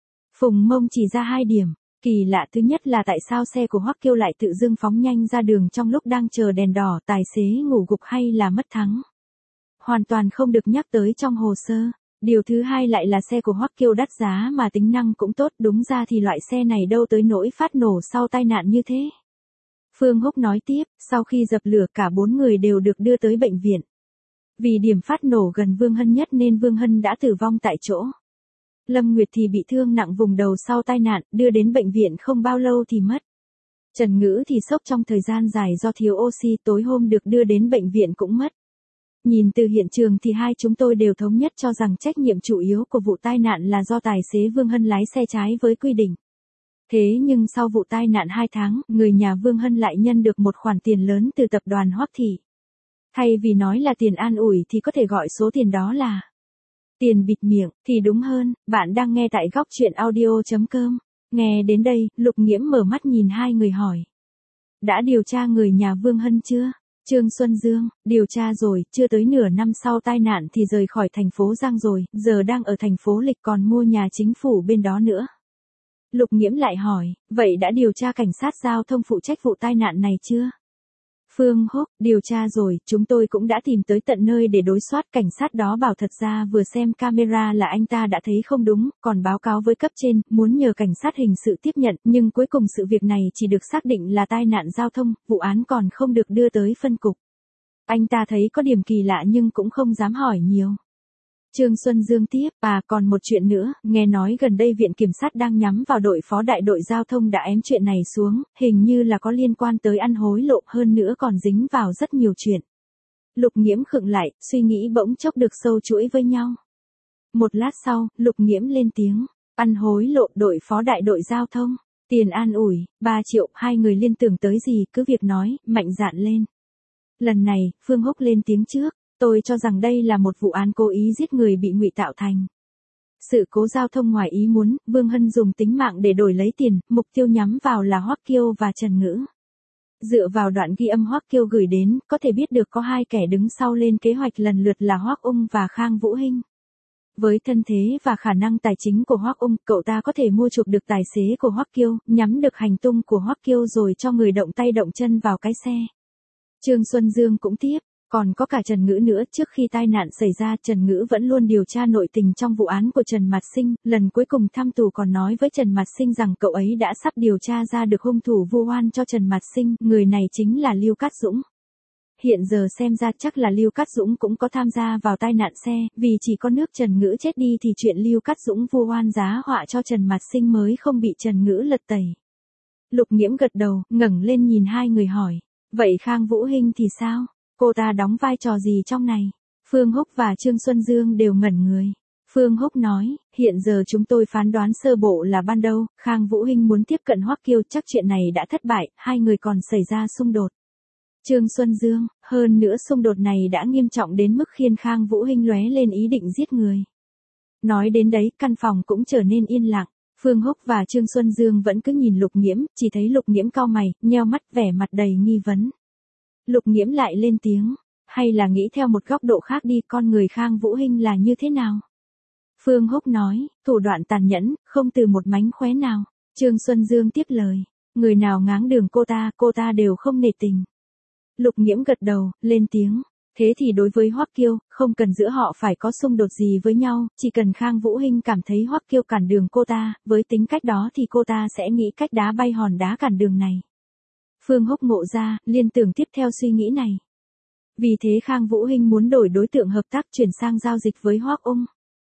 Phùng mông chỉ ra hai điểm. Kỳ lạ thứ nhất là tại sao xe của Hoắc Kiêu lại tự dưng phóng nhanh ra đường trong lúc đang chờ đèn đỏ, tài xế ngủ gục hay là mất thắng. Hoàn toàn không được nhắc tới trong hồ sơ. Điều thứ hai lại là xe của Hoắc Kiêu đắt giá mà tính năng cũng tốt, đúng ra thì loại xe này đâu tới nỗi phát nổ sau tai nạn như thế. Phương Húc nói tiếp, sau khi dập lửa cả bốn người đều được đưa tới bệnh viện. Vì điểm phát nổ gần Vương Hân nhất nên Vương Hân đã tử vong tại chỗ. Lâm Nguyệt thì bị thương nặng vùng đầu sau tai nạn, đưa đến bệnh viện không bao lâu thì mất. Trần Ngữ thì sốc trong thời gian dài do thiếu oxy, tối hôm được đưa đến bệnh viện cũng mất. Nhìn từ hiện trường thì hai chúng tôi đều thống nhất cho rằng trách nhiệm chủ yếu của vụ tai nạn là do tài xế Vương Hân lái xe trái với quy định. Thế nhưng sau vụ tai nạn hai tháng, người nhà Vương Hân lại nhân được một khoản tiền lớn từ tập đoàn Hoắc Thị. Thay vì nói là tiền an ủi thì có thể gọi số tiền đó là tiền bịt miệng, thì đúng hơn. Bạn đang nghe tại góc truyện audio chấm com. Nghe đến đây, Lục Nghiễm mở mắt nhìn hai người hỏi. Đã điều tra người nhà Vương Hân chưa? Trương Xuân Dương, điều tra rồi, chưa tới nửa năm sau tai nạn thì rời khỏi thành phố Giang rồi, giờ đang ở thành phố Lịch còn mua nhà chính phủ bên đó nữa. Lục Nghiễm lại hỏi, vậy đã điều tra cảnh sát giao thông phụ trách vụ tai nạn này chưa? Phương Húc, điều tra rồi, chúng tôi cũng đã tìm tới tận nơi để đối soát, cảnh sát đó bảo thật ra vừa xem camera là anh ta đã thấy không đúng, còn báo cáo với cấp trên, muốn nhờ cảnh sát hình sự tiếp nhận, nhưng cuối cùng sự việc này chỉ được xác định là tai nạn giao thông, vụ án còn không được đưa tới phân cục. Anh ta thấy có điểm kỳ lạ nhưng cũng không dám hỏi nhiều. Trương Xuân Dương tiếp, à còn một chuyện nữa, nghe nói gần đây Viện Kiểm sát đang nhắm vào đội phó đại đội giao thông đã ém chuyện này xuống, hình như là có liên quan tới ăn hối lộ, hơn nữa còn dính vào rất nhiều chuyện. Lục Nghiễm khựng lại, suy nghĩ bỗng chốc được sâu chuỗi với nhau. Một lát sau, Lục Nghiễm lên tiếng, ăn hối lộ đội phó đại đội giao thông, tiền an ủi, ba triệu, hai người liên tưởng tới gì cứ việc nói, mạnh dạn lên. Lần này, Phương Húc lên tiếng trước. Tôi cho rằng đây là một vụ án cố ý giết người bị ngụy tạo thành sự cố giao thông ngoài ý muốn, Vương Hân dùng tính mạng để đổi lấy tiền, mục tiêu nhắm vào là Hoắc Kiêu và Trần Ngữ. Dựa vào đoạn ghi âm Hoắc Kiêu gửi đến, có thể biết được có hai kẻ đứng sau lên kế hoạch lần lượt là Hoắc Ung và Khang Vũ Hinh. Với thân thế và khả năng tài chính của Hoắc Ung, cậu ta có thể mua chuộc được tài xế của Hoắc Kiêu, nhắm được hành tung của Hoắc Kiêu rồi cho người động tay động chân vào cái xe. Trương Xuân Dương cũng tiếp. Còn có cả Trần Ngữ nữa, trước khi tai nạn xảy ra Trần Ngữ vẫn luôn điều tra nội tình trong vụ án của Trần Mạt Sinh, lần cuối cùng thăm tù còn nói với Trần Mạt Sinh rằng cậu ấy đã sắp điều tra ra được hung thủ vu oan cho Trần Mạt Sinh, người này chính là Lưu Cát Dũng. Hiện giờ xem ra chắc là Lưu Cát Dũng cũng có tham gia vào tai nạn xe, vì chỉ có nước Trần Ngữ chết đi thì chuyện Lưu Cát Dũng vu oan giá họa cho Trần Mạt Sinh mới không bị Trần Ngữ lật tẩy. Lục Nghiễm gật đầu, ngẩng lên nhìn hai người hỏi, vậy Khang Vũ Hinh thì sao? Cô ta đóng vai trò gì trong này? Phương Húc và Trương Xuân Dương đều ngẩn người. Phương Húc nói, hiện giờ chúng tôi phán đoán sơ bộ là ban đầu, Khang Vũ Hinh muốn tiếp cận Hoắc Kiêu, chắc chuyện này đã thất bại, hai người còn xảy ra xung đột. Trương Xuân Dương, hơn nữa xung đột này đã nghiêm trọng đến mức khiến Khang Vũ Hinh lóe lên ý định giết người. Nói đến đấy, căn phòng cũng trở nên yên lặng. Phương Húc và Trương Xuân Dương vẫn cứ nhìn Lục Nghiễm, chỉ thấy Lục Nghiễm cau mày, nheo mắt vẻ mặt đầy nghi vấn. Lục Nghiễm lại lên tiếng, hay là nghĩ theo một góc độ khác đi, con người Khang Vũ Hinh là như thế nào? Phương Húc nói, thủ đoạn tàn nhẫn, không từ một mánh khóe nào. Trương Xuân Dương tiếp lời, người nào ngáng đường cô ta, cô ta đều không nể tình. Lục Nghiễm gật đầu, lên tiếng, thế thì đối với Hoắc Kiêu, không cần giữa họ phải có xung đột gì với nhau, chỉ cần Khang Vũ Hinh cảm thấy Hoắc Kiêu cản đường cô ta, với tính cách đó thì cô ta sẽ nghĩ cách đá bay hòn đá cản đường này. Phương Húc ngộ ra, liên tưởng tiếp theo suy nghĩ này. Vì thế Khang Vũ Hinh muốn đổi đối tượng hợp tác, chuyển sang giao dịch với Hoắc Ung.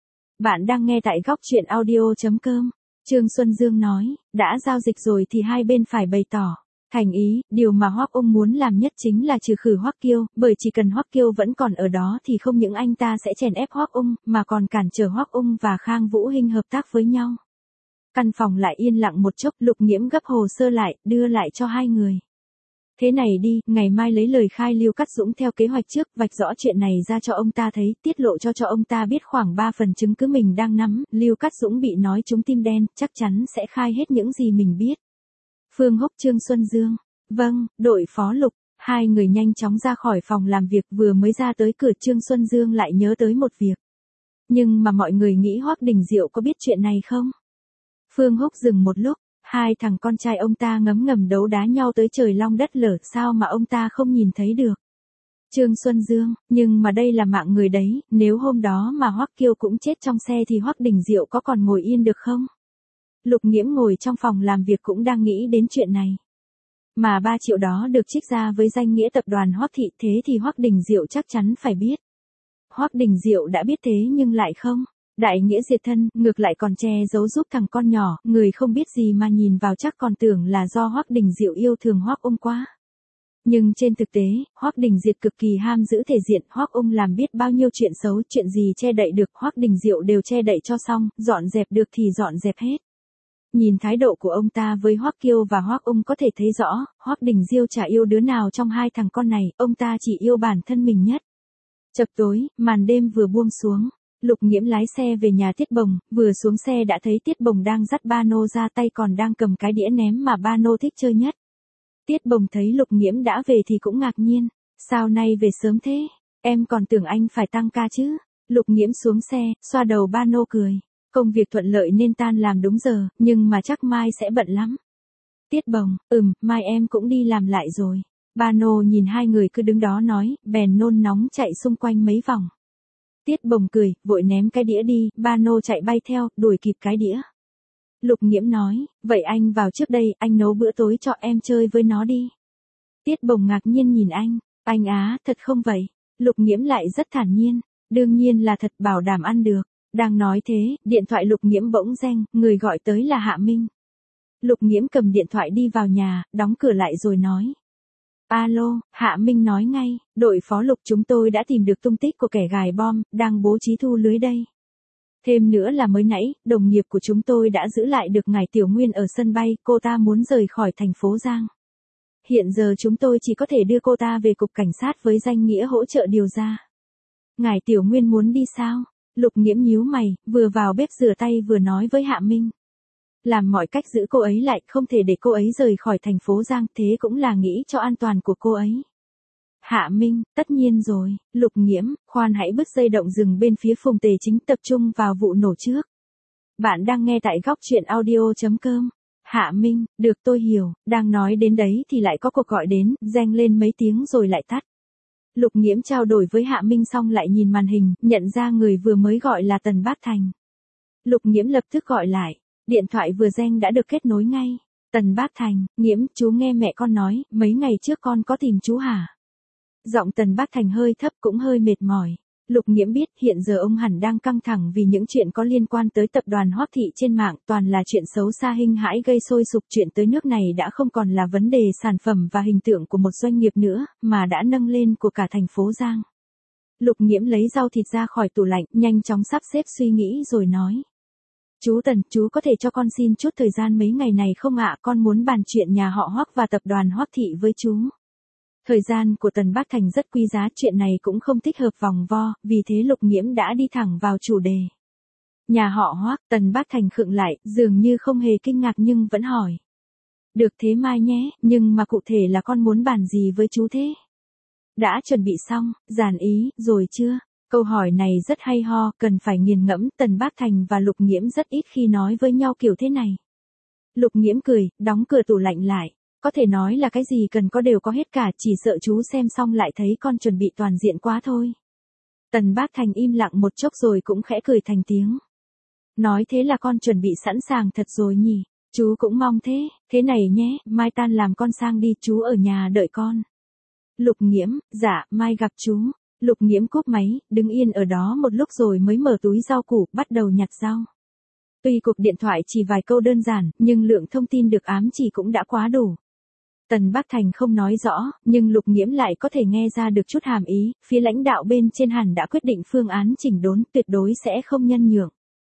Bạn đang nghe tại góc truyện audio chấm com. Trương Xuân Dương nói, đã giao dịch rồi thì hai bên phải bày tỏ thành ý, điều mà Hoắc Ung muốn làm nhất chính là trừ khử Hoắc Kiêu, bởi chỉ cần Hoắc Kiêu vẫn còn ở đó thì không những anh ta sẽ chèn ép Hoắc Ung, mà còn cản trở Hoắc Ung và Khang Vũ Hinh hợp tác với nhau. Căn phòng lại yên lặng một chốc, Lục Nghiễm gấp hồ sơ lại, đưa lại cho hai người. Thế này đi, ngày mai lấy lời khai Lưu Cát Dũng theo kế hoạch trước, vạch rõ chuyện này ra cho ông ta thấy, tiết lộ cho cho ông ta biết khoảng ba phần chứng cứ mình đang nắm, Lưu Cát Dũng bị nói trúng tim đen, chắc chắn sẽ khai hết những gì mình biết. Phương Húc, Trương Xuân Dương, vâng, đội phó Lục, hai người nhanh chóng ra khỏi phòng làm việc, vừa mới ra tới cửa Trương Xuân Dương lại nhớ tới một việc. Nhưng mà mọi người nghĩ Hoắc Đình Diệu có biết chuyện này không? Phương Húc dừng một lúc. Hai thằng con trai ông ta ngấm ngầm đấu đá nhau tới trời long đất lở, sao mà ông ta không nhìn thấy được. Trương Xuân Dương, nhưng mà đây là mạng người đấy, nếu hôm đó mà Hoắc Kiêu cũng chết trong xe thì Hoắc Đình Diệu có còn ngồi yên được không? Lục Nghiễm ngồi trong phòng làm việc cũng đang nghĩ đến chuyện này. Mà ba triệu đó được trích ra với danh nghĩa tập đoàn Hoắc Thị, thế thì Hoắc Đình Diệu chắc chắn phải biết. Hoắc Đình Diệu đã biết thế nhưng lại không. Đại nghĩa diệt thân, ngược lại còn che giấu giúp thằng con nhỏ, người không biết gì mà nhìn vào chắc còn tưởng là do Hoắc Đình Diệu yêu thương Hoắc Ung quá. Nhưng trên thực tế, Hoắc Đình Diệt cực kỳ ham giữ thể diện, Hoắc Ung làm biết bao nhiêu chuyện xấu, chuyện gì che đậy được, Hoắc Đình Diệu đều che đậy cho xong, dọn dẹp được thì dọn dẹp hết. Nhìn thái độ của ông ta với Hoắc Kiêu và Hoắc Ung có thể thấy rõ, Hoắc Đình Diêu chả yêu đứa nào trong hai thằng con này, ông ta chỉ yêu bản thân mình nhất. Chập tối, màn đêm vừa buông xuống. Lục Nghiễm lái xe về nhà Tiết Bồng, vừa xuống xe đã thấy Tiết Bồng đang dắt ba nô ra, tay còn đang cầm cái đĩa ném mà ba nô thích chơi nhất. Tiết Bồng thấy Lục Nghiễm đã về thì cũng ngạc nhiên, sao nay về sớm thế, em còn tưởng anh phải tăng ca chứ. Lục Nghiễm xuống xe, xoa đầu ba nô cười, công việc thuận lợi nên tan làm đúng giờ, nhưng mà chắc mai sẽ bận lắm. Tiết Bồng, ừm, mai em cũng đi làm lại rồi. Ba nô nhìn hai người cứ đứng đó nói, bèn nôn nóng chạy xung quanh mấy vòng. Tiết Bồng cười, vội ném cái đĩa đi, ba nô chạy bay theo, đuổi kịp cái đĩa. Lục Nghiễm nói, vậy anh vào trước đây, anh nấu bữa tối cho em chơi với nó đi. Tiết Bồng ngạc nhiên nhìn anh, anh á, thật không vậy? Lục Nghiễm lại rất thản nhiên, đương nhiên là thật, bảo đảm ăn được. Đang nói thế, điện thoại Lục Nghiễm bỗng reng, người gọi tới là Hạ Minh. Lục Nghiễm cầm điện thoại đi vào nhà, đóng cửa lại rồi nói. Alo, Hạ Minh nói ngay, đội phó Lục chúng tôi đã tìm được tung tích của kẻ gài bom, đang bố trí thu lưới đây. Thêm nữa là mới nãy, đồng nghiệp của chúng tôi đã giữ lại được ngài Tiểu Nguyên ở sân bay, cô ta muốn rời khỏi thành phố Giang. Hiện giờ chúng tôi chỉ có thể đưa cô ta về cục cảnh sát với danh nghĩa hỗ trợ điều tra. Ngài Tiểu Nguyên muốn đi sao? Lục Nghiễm nhíu mày, vừa vào bếp rửa tay vừa nói với Hạ Minh. Làm mọi cách giữ cô ấy lại, không thể để cô ấy rời khỏi thành phố Giang, thế cũng là nghĩ cho an toàn của cô ấy. Hạ Minh, tất nhiên rồi. Lục Nghiễm, khoan hãy bứt dây động rừng bên phía Phùng Tề Chính, tập trung vào vụ nổ trước. Bạn đang nghe tại góc truyện audio chấm com. Hạ Minh, được tôi hiểu, đang nói đến đấy thì lại có cuộc gọi đến, reng lên mấy tiếng rồi lại tắt. Lục Nghiễm trao đổi với Hạ Minh xong lại nhìn màn hình, nhận ra người vừa mới gọi là Tần Bác Thành. Lục Nghiễm lập tức gọi lại, điện thoại vừa reng đã được kết nối ngay. Tần Bác Thành, Nghiễm, chú nghe mẹ con nói, mấy ngày trước con có tìm chú hả? Giọng Tần Bác Thành hơi thấp cũng hơi mệt mỏi. Lục Nghiễm biết hiện giờ ông hẳn đang căng thẳng vì những chuyện có liên quan tới tập đoàn Hoắc Thị trên mạng, toàn là chuyện xấu xa hinh hãi gây sôi sục. Chuyện tới nước này đã không còn là vấn đề sản phẩm và hình tượng của một doanh nghiệp nữa, mà đã nâng lên của cả thành phố Giang. Lục Nghiễm lấy rau thịt ra khỏi tủ lạnh, nhanh chóng sắp xếp suy nghĩ rồi nói. Chú Tần, chú có thể cho con xin chút thời gian mấy ngày này không ạ? Con muốn bàn chuyện nhà họ Hoắc và tập đoàn Hoắc Thị với chú. Thời gian của Tần Bác Thành rất quý giá, chuyện này cũng không thích hợp vòng vo, vì thế Lục Nghiễm đã đi thẳng vào chủ đề. Nhà họ Hoác. Tần Bác Thành khựng lại, dường như không hề kinh ngạc nhưng vẫn hỏi. Được thế mai nhé, nhưng mà cụ thể là con muốn bàn gì với chú thế? Đã chuẩn bị xong, dàn ý, rồi chưa? Câu hỏi này rất hay ho, cần phải nghiền ngẫm. Tần Bác Thành và Lục Nghiễm rất ít khi nói với nhau kiểu thế này. Lục Nghiễm cười, đóng cửa tủ lạnh lại. Có thể nói là cái gì cần có đều có hết cả, chỉ sợ chú xem xong lại thấy con chuẩn bị toàn diện quá thôi. Tần Bác Thành im lặng một chốc rồi cũng khẽ cười thành tiếng. Nói thế là con chuẩn bị sẵn sàng thật rồi nhỉ? Chú cũng mong thế, thế này nhé, mai tan làm con sang đi, chú ở nhà đợi con. Lục Nghiễm, dạ, mai gặp chú. Lục Nghiễm cúp máy, đứng yên ở đó một lúc rồi mới mở túi rau củ, bắt đầu nhặt rau. Tuy cuộc điện thoại chỉ vài câu đơn giản, nhưng lượng thông tin được ám chỉ cũng đã quá đủ. Tần Bác Thành không nói rõ, nhưng Lục Nghiễm lại có thể nghe ra được chút hàm ý, phía lãnh đạo bên trên hẳn đã quyết định phương án chỉnh đốn, tuyệt đối sẽ không nhân nhượng.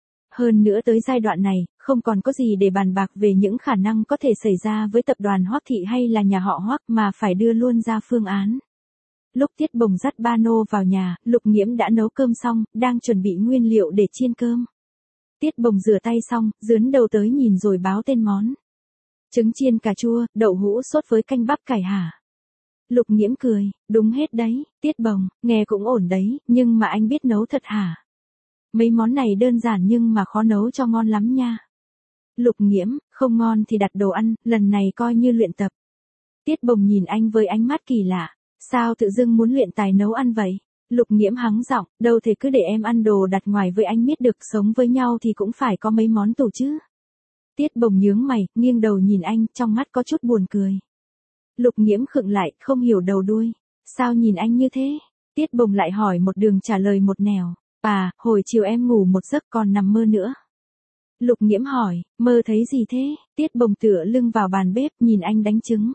Hơn nữa tới giai đoạn này, không còn có gì để bàn bạc về những khả năng có thể xảy ra với tập đoàn Hoắc Thị hay là nhà họ Hoắc mà phải đưa luôn ra phương án. Lúc Tiết Bồng dắt ba nô vào nhà, Lục Nghiễm đã nấu cơm xong, đang chuẩn bị nguyên liệu để chiên cơm. Tiết Bồng rửa tay xong, dướn đầu tới nhìn rồi báo tên món. Trứng chiên cà chua, đậu hũ sốt với canh bắp cải hả? Lục Nghiễm cười, đúng hết đấy, Tiết Bồng, nghe cũng ổn đấy, nhưng mà anh biết nấu thật hả? Mấy món này đơn giản nhưng mà khó nấu cho ngon lắm nha. Lục Nghiễm, không ngon thì đặt đồ ăn, lần này coi như luyện tập. Tiết Bồng nhìn anh với ánh mắt kỳ lạ, sao tự dưng muốn luyện tài nấu ăn vậy? Lục Nghiễm hắng giọng, đâu thể cứ để em ăn đồ đặt ngoài với anh biết được, sống với nhau thì cũng phải có mấy món tủ chứ. Tiết Bồng nhướng mày, nghiêng đầu nhìn anh, trong mắt có chút buồn cười. Lục Nghiễm khựng lại, không hiểu đầu đuôi. Sao nhìn anh như thế? Tiết Bồng lại hỏi một đường trả lời một nẻo. À, hồi chiều em ngủ một giấc còn nằm mơ nữa. Lục Nghiễm hỏi, mơ thấy gì thế? Tiết Bồng tựa lưng vào bàn bếp, nhìn anh đánh trứng.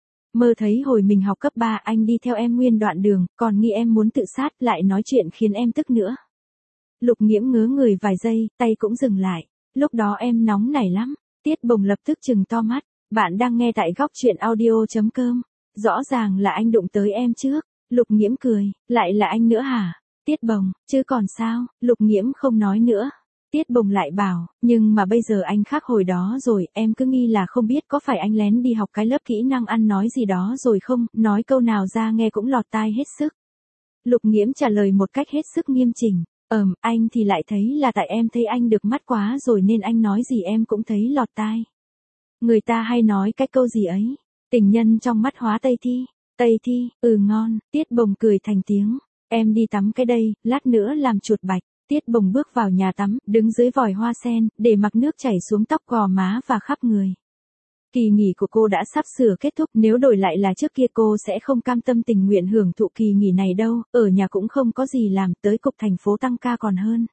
Mơ thấy hồi mình học cấp ba anh đi theo em nguyên đoạn đường, còn nghĩ em muốn tự sát, lại nói chuyện khiến em tức nữa. Lục Nghiễm ngớ người vài giây, tay cũng dừng lại. Lúc đó em nóng nảy lắm. Tiết Bồng lập tức trừng to mắt. Bạn đang nghe tại góc truyện audio chấm com. Rõ ràng là anh đụng tới em trước. Lục Nghiễm cười, lại là anh nữa hả? Tiết Bồng, chứ còn sao? Lục Nghiễm không nói nữa. Tiết Bồng lại bảo, nhưng mà bây giờ anh khác hồi đó rồi, em cứ nghi là không biết có phải anh lén đi học cái lớp kỹ năng ăn nói gì đó rồi không, nói câu nào ra nghe cũng lọt tai hết sức. Lục Nghiễm trả lời một cách hết sức nghiêm chỉnh, ờm, anh thì lại thấy là tại em thấy anh được mắt quá rồi nên anh nói gì em cũng thấy lọt tai. Người ta hay nói cái câu gì ấy, tình nhân trong mắt hóa Tây Thi, Tây Thi, ừ ngon, Tiết Bồng cười thành tiếng. Em đi tắm cái đây, lát nữa làm chuột bạch. Tiết Bồng bước vào nhà tắm, đứng dưới vòi hoa sen, để mặc nước chảy xuống tóc gò má và khắp người. Kỳ nghỉ của cô đã sắp sửa kết thúc, nếu đổi lại là trước kia cô sẽ không cam tâm tình nguyện hưởng thụ kỳ nghỉ này đâu, ở nhà cũng không có gì làm, tới cục thành phố tăng ca còn hơn.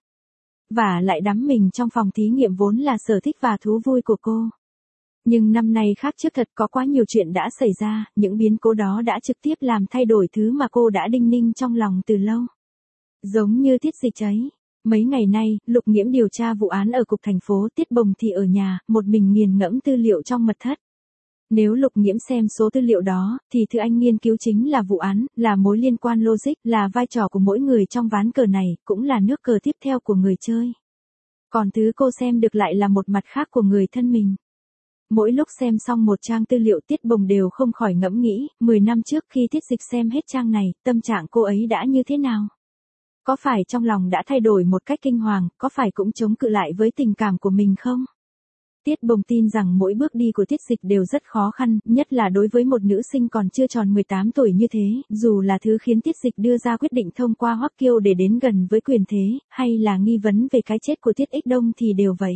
Và lại đắm mình trong phòng thí nghiệm vốn là sở thích và thú vui của cô. Nhưng năm nay khác trước thật, có quá nhiều chuyện đã xảy ra, những biến cố đó đã trực tiếp làm thay đổi thứ mà cô đã đinh ninh trong lòng từ lâu. Giống như Tiết Dịch ấy. Mấy ngày nay, Lục Nghiễm điều tra vụ án ở cục thành phố, Tiết Bồng thì ở nhà, một mình nghiền ngẫm tư liệu trong mật thất. Nếu Lục Nghiễm xem số tư liệu đó, thì thứ anh nghiên cứu chính là vụ án, là mối liên quan logic, là vai trò của mỗi người trong ván cờ này, cũng là nước cờ tiếp theo của người chơi. Còn thứ cô xem được lại là một mặt khác của người thân mình. Mỗi lúc xem xong một trang tư liệu Tiết Bồng đều không khỏi ngẫm nghĩ, mười năm trước khi Tiết Dịch xem hết trang này, tâm trạng cô ấy đã như thế nào? Có phải trong lòng đã thay đổi một cách kinh hoàng, có phải cũng chống cự lại với tình cảm của mình không? Tiết Bồng tin rằng mỗi bước đi của Tiết Dịch đều rất khó khăn, nhất là đối với một nữ sinh còn chưa tròn mười tám tuổi như thế, dù là thứ khiến Tiết Dịch đưa ra quyết định thông qua Hoắc Kiêu để đến gần với quyền thế, hay là nghi vấn về cái chết của Tiết Ích Đông thì đều vậy.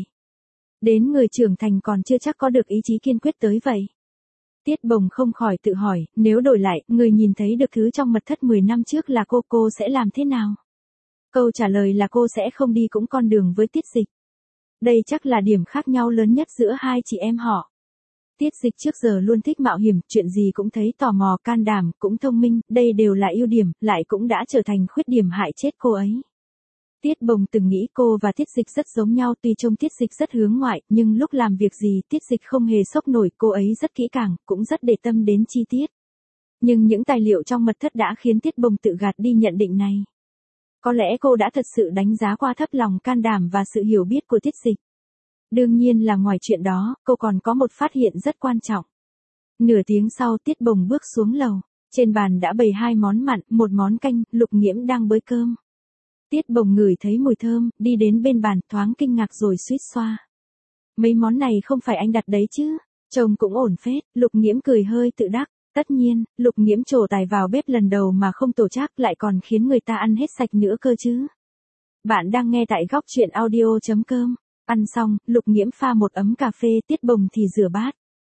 Đến người trưởng thành còn chưa chắc có được ý chí kiên quyết tới vậy. Tiết Bồng không khỏi tự hỏi, nếu đổi lại, người nhìn thấy được thứ trong mật thất mười năm trước là cô, cô sẽ làm thế nào? Câu trả lời là cô sẽ không đi cũng con đường với Tiết Dịch. Đây chắc là điểm khác nhau lớn nhất giữa hai chị em họ. Tiết Dịch trước giờ luôn thích mạo hiểm, chuyện gì cũng thấy tò mò, can đảm, cũng thông minh, đây đều là ưu điểm, lại cũng đã trở thành khuyết điểm hại chết cô ấy. Tiết Bồng từng nghĩ cô và Tiết Dịch rất giống nhau, tuy trông Tiết Dịch rất hướng ngoại, nhưng lúc làm việc gì Tiết Dịch không hề sốc nổi, cô ấy rất kỹ càng, cũng rất để tâm đến chi tiết. Nhưng những tài liệu trong mật thất đã khiến Tiết Bồng tự gạt đi nhận định này. có lẽ cô đã thật sự đánh giá qua thấp lòng can đảm và sự hiểu biết của Tiết Dịch. Đương nhiên là ngoài chuyện đó, cô còn có một phát hiện rất quan trọng. Nửa tiếng sau Tiết Bồng bước xuống lầu, trên bàn đã bày hai món mặn, một món canh, Lục Nghiễm đang bới cơm. Tiết Bồng ngửi thấy mùi thơm, đi đến bên bàn, thoáng kinh ngạc rồi suýt xoa. Mấy món này không phải anh đặt đấy chứ, trông cũng ổn phết, Lục Nghiễm cười hơi tự đắc. Tất nhiên, Lục Nghiễm trổ tài vào bếp lần đầu mà không tổ trác lại còn khiến người ta ăn hết sạch nữa cơ chứ. Bạn đang nghe tại góc chuyện audio chấm com. Ăn xong, Lục Nghiễm pha một ấm cà phê, Tiết Bồng thì rửa bát.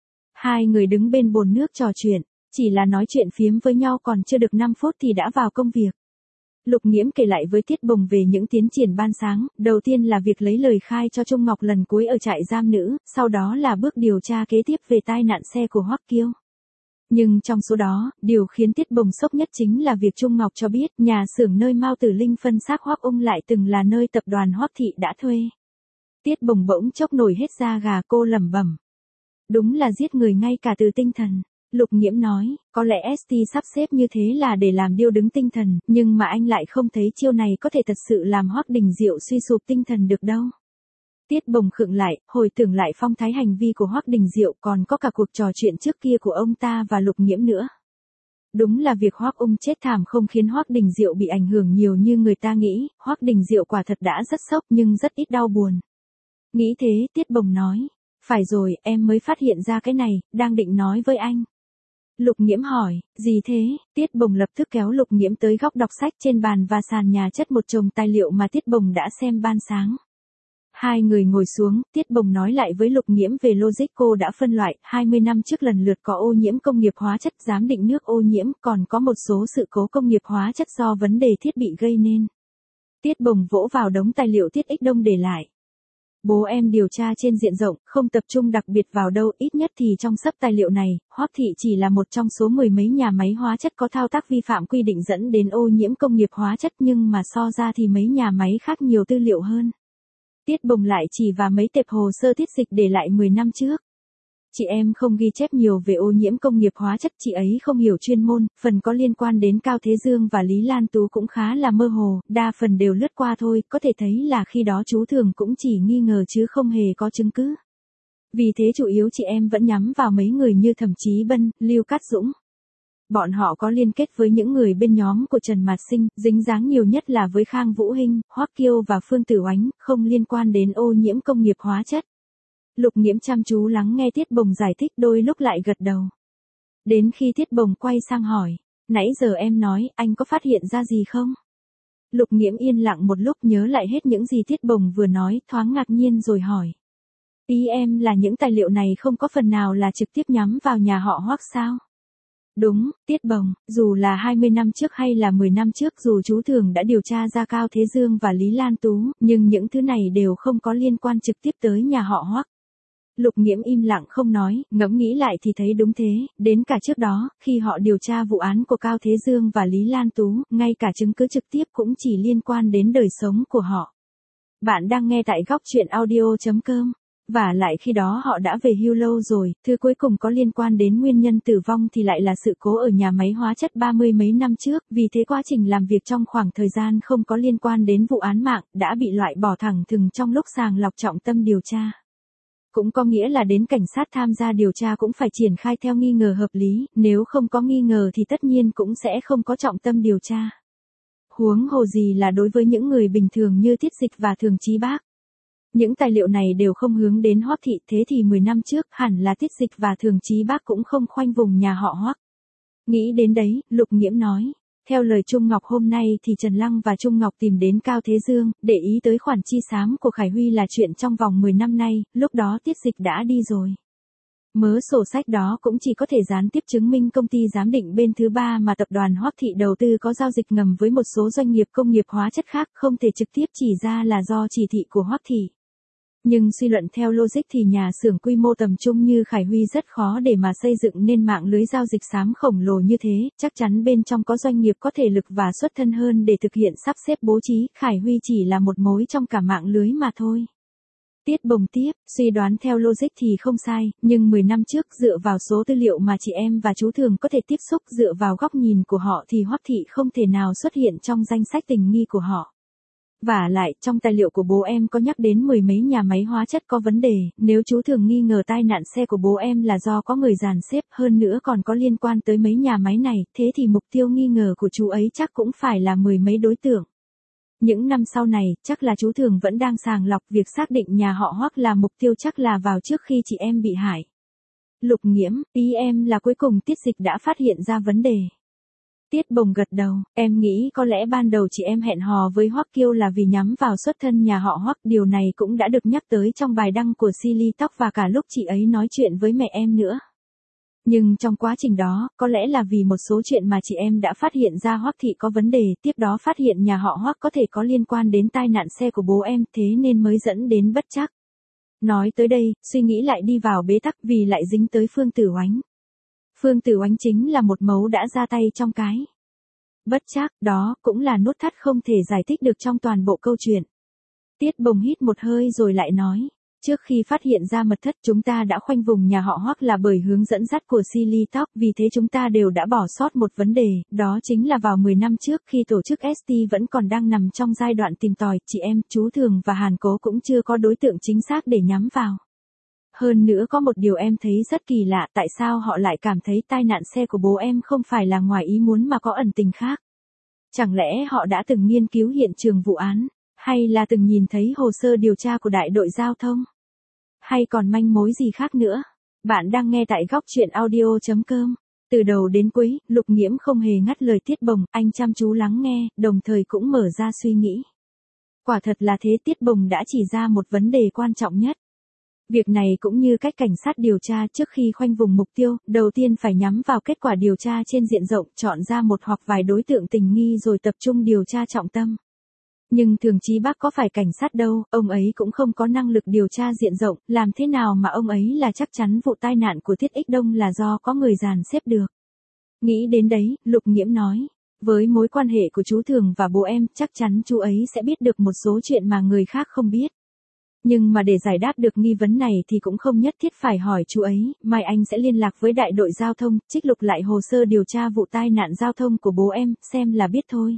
Hai người đứng bên bồn nước trò chuyện, chỉ là nói chuyện phiếm với nhau còn chưa được năm phút thì đã vào công việc. Lục Nghiễm kể lại với Tiết Bồng về những tiến triển ban sáng, đầu tiên là việc lấy lời khai cho Trung Ngọc lần cuối ở trại giam nữ, sau đó là bước điều tra kế tiếp về tai nạn xe của Hoắc Kiêu. Nhưng trong số đó, điều khiến Tiết Bồng sốc nhất chính là việc Trung Ngọc cho biết nhà xưởng nơi Mao Tử Linh phân xác Hoắc Ung lại từng là nơi tập đoàn Hoắc Thị đã thuê. Tiết Bồng bỗng chốc nổi hết da gà, cô lẩm bẩm. Đúng là giết người ngay cả từ tinh thần. Lục Nghiễm nói, có lẽ ét tê sắp xếp như thế là để làm điêu đứng tinh thần, nhưng mà anh lại không thấy chiêu này có thể thật sự làm Hoắc Đình Diệu suy sụp tinh thần được đâu. Tiết Bồng khựng lại, hồi tưởng lại phong thái hành vi của Hoắc Đình Diệu, còn có cả cuộc trò chuyện trước kia của ông ta và Lục Nghiễm nữa. Đúng là việc Hoắc Ung chết thảm không khiến Hoắc Đình Diệu bị ảnh hưởng nhiều như người ta nghĩ, Hoắc Đình Diệu quả thật đã rất sốc nhưng rất ít đau buồn. Nghĩ thế, Tiết Bồng nói, phải rồi, em mới phát hiện ra cái này, đang định nói với anh. Lục Nghiễm hỏi, gì thế? Tiết Bồng lập tức kéo Lục Nghiễm tới góc đọc sách, trên bàn và sàn nhà chất một chồng tài liệu mà Tiết Bồng đã xem ban sáng. Hai người ngồi xuống, Tiết Bồng nói lại với Lục Nghiễm về logic cô đã phân loại, hai mươi năm trước lần lượt có ô nhiễm công nghiệp hóa chất, giám định nước ô nhiễm, còn có một số sự cố công nghiệp hóa chất do vấn đề thiết bị gây nên. Tiết Bồng vỗ vào đống tài liệu Tiết Ích Đông để lại. Bố em điều tra trên diện rộng, không tập trung đặc biệt vào đâu, ít nhất thì trong sấp tài liệu này, Hoắc Thị chỉ là một trong số mười mấy nhà máy hóa chất có thao tác vi phạm quy định dẫn đến ô nhiễm công nghiệp hóa chất, nhưng mà so ra thì mấy nhà máy khác nhiều tư liệu hơn. Tiết Bồng lại chỉ vào mấy tệp hồ sơ Tiết Dịch để lại mười năm trước. Chị em không ghi chép nhiều về ô nhiễm công nghiệp hóa chất, chị ấy không hiểu chuyên môn, phần có liên quan đến Cao Thế Dương và Lý Lan Tú cũng khá là mơ hồ, đa phần đều lướt qua thôi, có thể thấy là khi đó chú Thường cũng chỉ nghi ngờ chứ không hề có chứng cứ. Vì thế chủ yếu chị em vẫn nhắm vào mấy người như Thẩm Chí Bân, Lưu Cát Dũng. Bọn họ có liên kết với những người bên nhóm của Trần Mạt Sinh, dính dáng nhiều nhất là với Khang Vũ Hinh, Hoắc Kiêu và Phương Tử Oánh, không liên quan đến ô nhiễm công nghiệp hóa chất. Lục Nghiễm chăm chú lắng nghe Tiết Bồng giải thích, đôi lúc lại gật đầu. Đến khi Tiết Bồng quay sang hỏi, nãy giờ em nói, anh có phát hiện ra gì không? Lục Nghiễm yên lặng một lúc, nhớ lại hết những gì Tiết Bồng vừa nói, thoáng ngạc nhiên rồi hỏi. Ý em là những tài liệu này không có phần nào là trực tiếp nhắm vào nhà họ Hoắc sao? Đúng, Tiết Bồng, dù là hai mươi năm trước hay là mười năm trước, dù chú Thường đã điều tra ra Cao Thế Dương và Lý Lan Tú, nhưng những thứ này đều không có liên quan trực tiếp tới nhà họ Hoắc. Lục Nghiễm im lặng không nói, ngẫm nghĩ lại thì thấy đúng thế, đến cả trước đó, khi họ điều tra vụ án của Cao Thế Dương và Lý Lan Tú, ngay cả chứng cứ trực tiếp cũng chỉ liên quan đến đời sống của họ. Bạn đang nghe tại góc chuyện audio chấm com. Và lại khi đó họ đã về hưu lâu rồi, thứ cuối cùng có liên quan đến nguyên nhân tử vong thì lại là sự cố ở nhà máy hóa chất ba mươi mấy năm trước, vì thế quá trình làm việc trong khoảng thời gian không có liên quan đến vụ án mạng, đã bị loại bỏ thẳng thừng trong lúc sàng lọc trọng tâm điều tra. Cũng có nghĩa là đến cảnh sát tham gia điều tra cũng phải triển khai theo nghi ngờ hợp lý, nếu không có nghi ngờ thì tất nhiên cũng sẽ không có trọng tâm điều tra. Huống hồ gì là đối với những người bình thường như Tiết Dịch và Thường Chí Bác. Những tài liệu này đều không hướng đến Hoắc Thị, thế thì mười năm trước hẳn là Tiết Dịch và Thường Chí Bác cũng không khoanh vùng nhà họ Hoắc. Nghĩ đến đấy, Lục Nghiễm nói, theo lời Trung Ngọc hôm nay thì Trần Lăng và Trung Ngọc tìm đến Cao Thế Dương, để ý tới khoản chi xám của Khải Huy là chuyện trong vòng mười năm nay, lúc đó Tiết Dịch đã đi rồi. Mớ sổ sách đó cũng chỉ có thể gián tiếp chứng minh công ty giám định bên thứ ba mà tập đoàn Hoắc Thị đầu tư có giao dịch ngầm với một số doanh nghiệp công nghiệp hóa chất khác, không thể trực tiếp chỉ ra là do chỉ thị của Hoắc Thị. Nhưng suy luận theo logic thì nhà xưởng quy mô tầm trung như Khải Huy rất khó để mà xây dựng nên mạng lưới giao dịch xám khổng lồ như thế, chắc chắn bên trong có doanh nghiệp có thể lực và xuất thân hơn để thực hiện sắp xếp bố trí, Khải Huy chỉ là một mối trong cả mạng lưới mà thôi. Tiết Bồng tiếp, suy đoán theo logic thì không sai, nhưng mười năm trước dựa vào số tư liệu mà chị em và chú Thường có thể tiếp xúc dựa vào góc nhìn của họ thì Hoắc Thị không thể nào xuất hiện trong danh sách tình nghi của họ. Vả lại, trong tài liệu của bố em có nhắc đến mười mấy nhà máy hóa chất có vấn đề, nếu chú Thường nghi ngờ tai nạn xe của bố em là do có người dàn xếp hơn nữa còn có liên quan tới mấy nhà máy này, thế thì mục tiêu nghi ngờ của chú ấy chắc cũng phải là mười mấy đối tượng. Những năm sau này, chắc là chú Thường vẫn đang sàng lọc việc xác định nhà họ Hoắc là mục tiêu chắc là vào trước khi chị em bị hại. Lục Nghiễm, ý em là cuối cùng Tiết Dịch đã phát hiện ra vấn đề. Tiết Bồng gật đầu, em nghĩ có lẽ ban đầu chị em hẹn hò với Hoắc Kiêu là vì nhắm vào xuất thân nhà họ Hoắc, điều này cũng đã được nhắc tới trong bài đăng của Silly Talk và cả lúc chị ấy nói chuyện với mẹ em nữa. Nhưng trong quá trình đó, có lẽ là vì một số chuyện mà chị em đã phát hiện ra Hoắc Thị có vấn đề, tiếp đó phát hiện nhà họ Hoắc có thể có liên quan đến tai nạn xe của bố em, thế nên mới dẫn đến bất trắc. Nói tới đây, suy nghĩ lại đi vào bế tắc vì lại dính tới Phương Tử Oánh. Phương Tử Oánh chính là một mấu đã ra tay trong cái bất trắc, đó cũng là nút thắt không thể giải thích được trong toàn bộ câu chuyện. Tiết Bồng hít một hơi rồi lại nói. Trước khi phát hiện ra mật thất chúng ta đã khoanh vùng nhà họ Hoắc là bởi hướng dẫn dắt của Silly Talk, vì thế chúng ta đều đã bỏ sót một vấn đề, đó chính là vào mười năm trước khi tổ chức ét tê vẫn còn đang nằm trong giai đoạn tìm tòi, chị em, chú Thường và Hàn Cố cũng chưa có đối tượng chính xác để nhắm vào. Hơn nữa có một điều em thấy rất kỳ lạ, tại sao họ lại cảm thấy tai nạn xe của bố em không phải là ngoài ý muốn mà có ẩn tình khác? Chẳng lẽ họ đã từng nghiên cứu hiện trường vụ án, hay là từng nhìn thấy hồ sơ điều tra của đại đội giao thông? Hay còn manh mối gì khác nữa? Bạn đang nghe tại góc truyện audio chấm com. Từ đầu đến cuối, Lục Nghiễm không hề ngắt lời Tiết Bồng, anh chăm chú lắng nghe, đồng thời cũng mở ra suy nghĩ. Quả thật là thế, Tiết Bồng đã chỉ ra một vấn đề quan trọng nhất. Việc này cũng như cách cảnh sát điều tra trước khi khoanh vùng mục tiêu, đầu tiên phải nhắm vào kết quả điều tra trên diện rộng, chọn ra một hoặc vài đối tượng tình nghi rồi tập trung điều tra trọng tâm. Nhưng Thường Chí Bác có phải cảnh sát đâu, ông ấy cũng không có năng lực điều tra diện rộng, làm thế nào mà ông ấy là chắc chắn vụ tai nạn của Tiết Ích Đông là do có người dàn xếp được. Nghĩ đến đấy, Lục Nghiễm nói, với mối quan hệ của chú Thường và bố em, chắc chắn chú ấy sẽ biết được một số chuyện mà người khác không biết. Nhưng mà để giải đáp được nghi vấn này thì cũng không nhất thiết phải hỏi chú ấy, mai anh sẽ liên lạc với đại đội giao thông, trích lục lại hồ sơ điều tra vụ tai nạn giao thông của bố em, xem là biết thôi.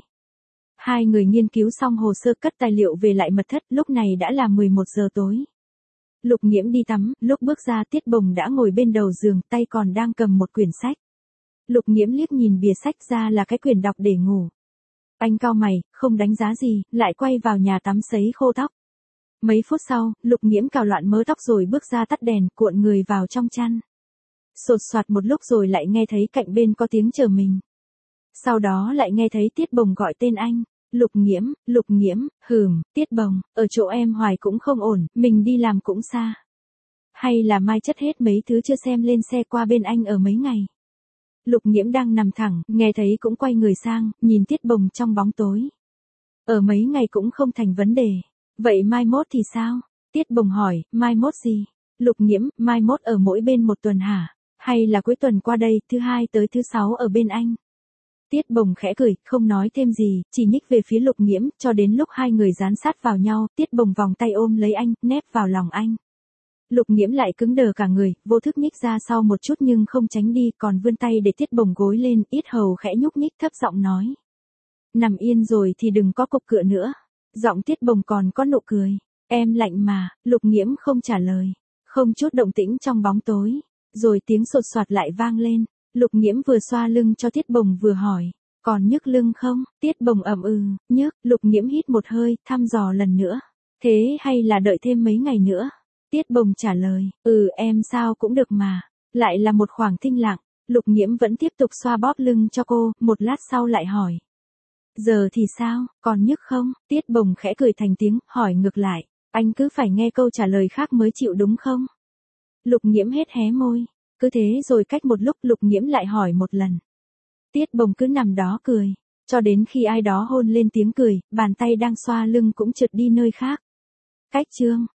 Hai người nghiên cứu xong hồ sơ cất tài liệu về lại mật thất, lúc này đã là mười một giờ tối. Lục Nghiễm đi tắm, lúc bước ra Tiết Bồng đã ngồi bên đầu giường, tay còn đang cầm một quyển sách. Lục Nghiễm liếc nhìn bìa sách ra là cái quyển đọc để ngủ. Anh cau mày, không đánh giá gì, lại quay vào nhà tắm sấy khô tóc. Mấy phút sau, Lục Nghiễm cào loạn mớ tóc rồi bước ra tắt đèn, cuộn người vào trong chăn. Sột soạt một lúc rồi lại nghe thấy cạnh bên có tiếng chờ mình. Sau đó lại nghe thấy Tiết Bồng gọi tên anh. Lục Nghiễm, Lục Nghiễm, hừm, Tiết Bồng, ở chỗ em hoài cũng không ổn, mình đi làm cũng xa. Hay là mai chất hết mấy thứ chưa xem lên xe qua bên anh ở mấy ngày. Lục Nghiễm đang nằm thẳng, nghe thấy cũng quay người sang, nhìn Tiết Bồng trong bóng tối. Ở mấy ngày cũng không thành vấn đề. Vậy mai mốt thì sao? Tiết Bồng hỏi, mai mốt gì? Lục Nghiễm, mai mốt ở mỗi bên một tuần hả? Hay là cuối tuần qua đây, thứ hai tới thứ sáu ở bên anh? Tiết Bồng khẽ cười, không nói thêm gì, chỉ nhích về phía Lục Nghiễm, cho đến lúc hai người dán sát vào nhau, Tiết Bồng vòng tay ôm lấy anh, nép vào lòng anh. Lục Nghiễm lại cứng đờ cả người, vô thức nhích ra sau một chút nhưng không tránh đi, còn vươn tay để Tiết Bồng gối lên, yết hầu khẽ nhúc nhích thấp giọng nói. Nằm yên rồi thì đừng có cục cựa nữa. Giọng Tiết Bồng còn có nụ cười. Em lạnh mà, Lục Nghiễm không trả lời. Không chút động tĩnh trong bóng tối. Rồi tiếng sột soạt lại vang lên. Lục Nghiễm vừa xoa lưng cho Tiết Bồng vừa hỏi. Còn nhức lưng không? Tiết Bồng ậm ừ, nhức. Lục Nghiễm hít một hơi, thăm dò lần nữa. Thế hay là đợi thêm mấy ngày nữa? Tiết Bồng trả lời. Ừ em sao cũng được mà. Lại là một khoảng thinh lặng. Lục Nghiễm vẫn tiếp tục xoa bóp lưng cho cô, một lát sau lại hỏi. Giờ thì sao, còn nhức không? Tiết Bồng khẽ cười thành tiếng, hỏi ngược lại. Anh cứ phải nghe câu trả lời khác mới chịu đúng không? Lục Nghiễm hết hé môi. Cứ thế rồi cách một lúc Lục Nghiễm lại hỏi một lần. Tiết Bồng cứ nằm đó cười. Cho đến khi ai đó hôn lên tiếng cười, bàn tay đang xoa lưng cũng trượt đi nơi khác. Cách chương.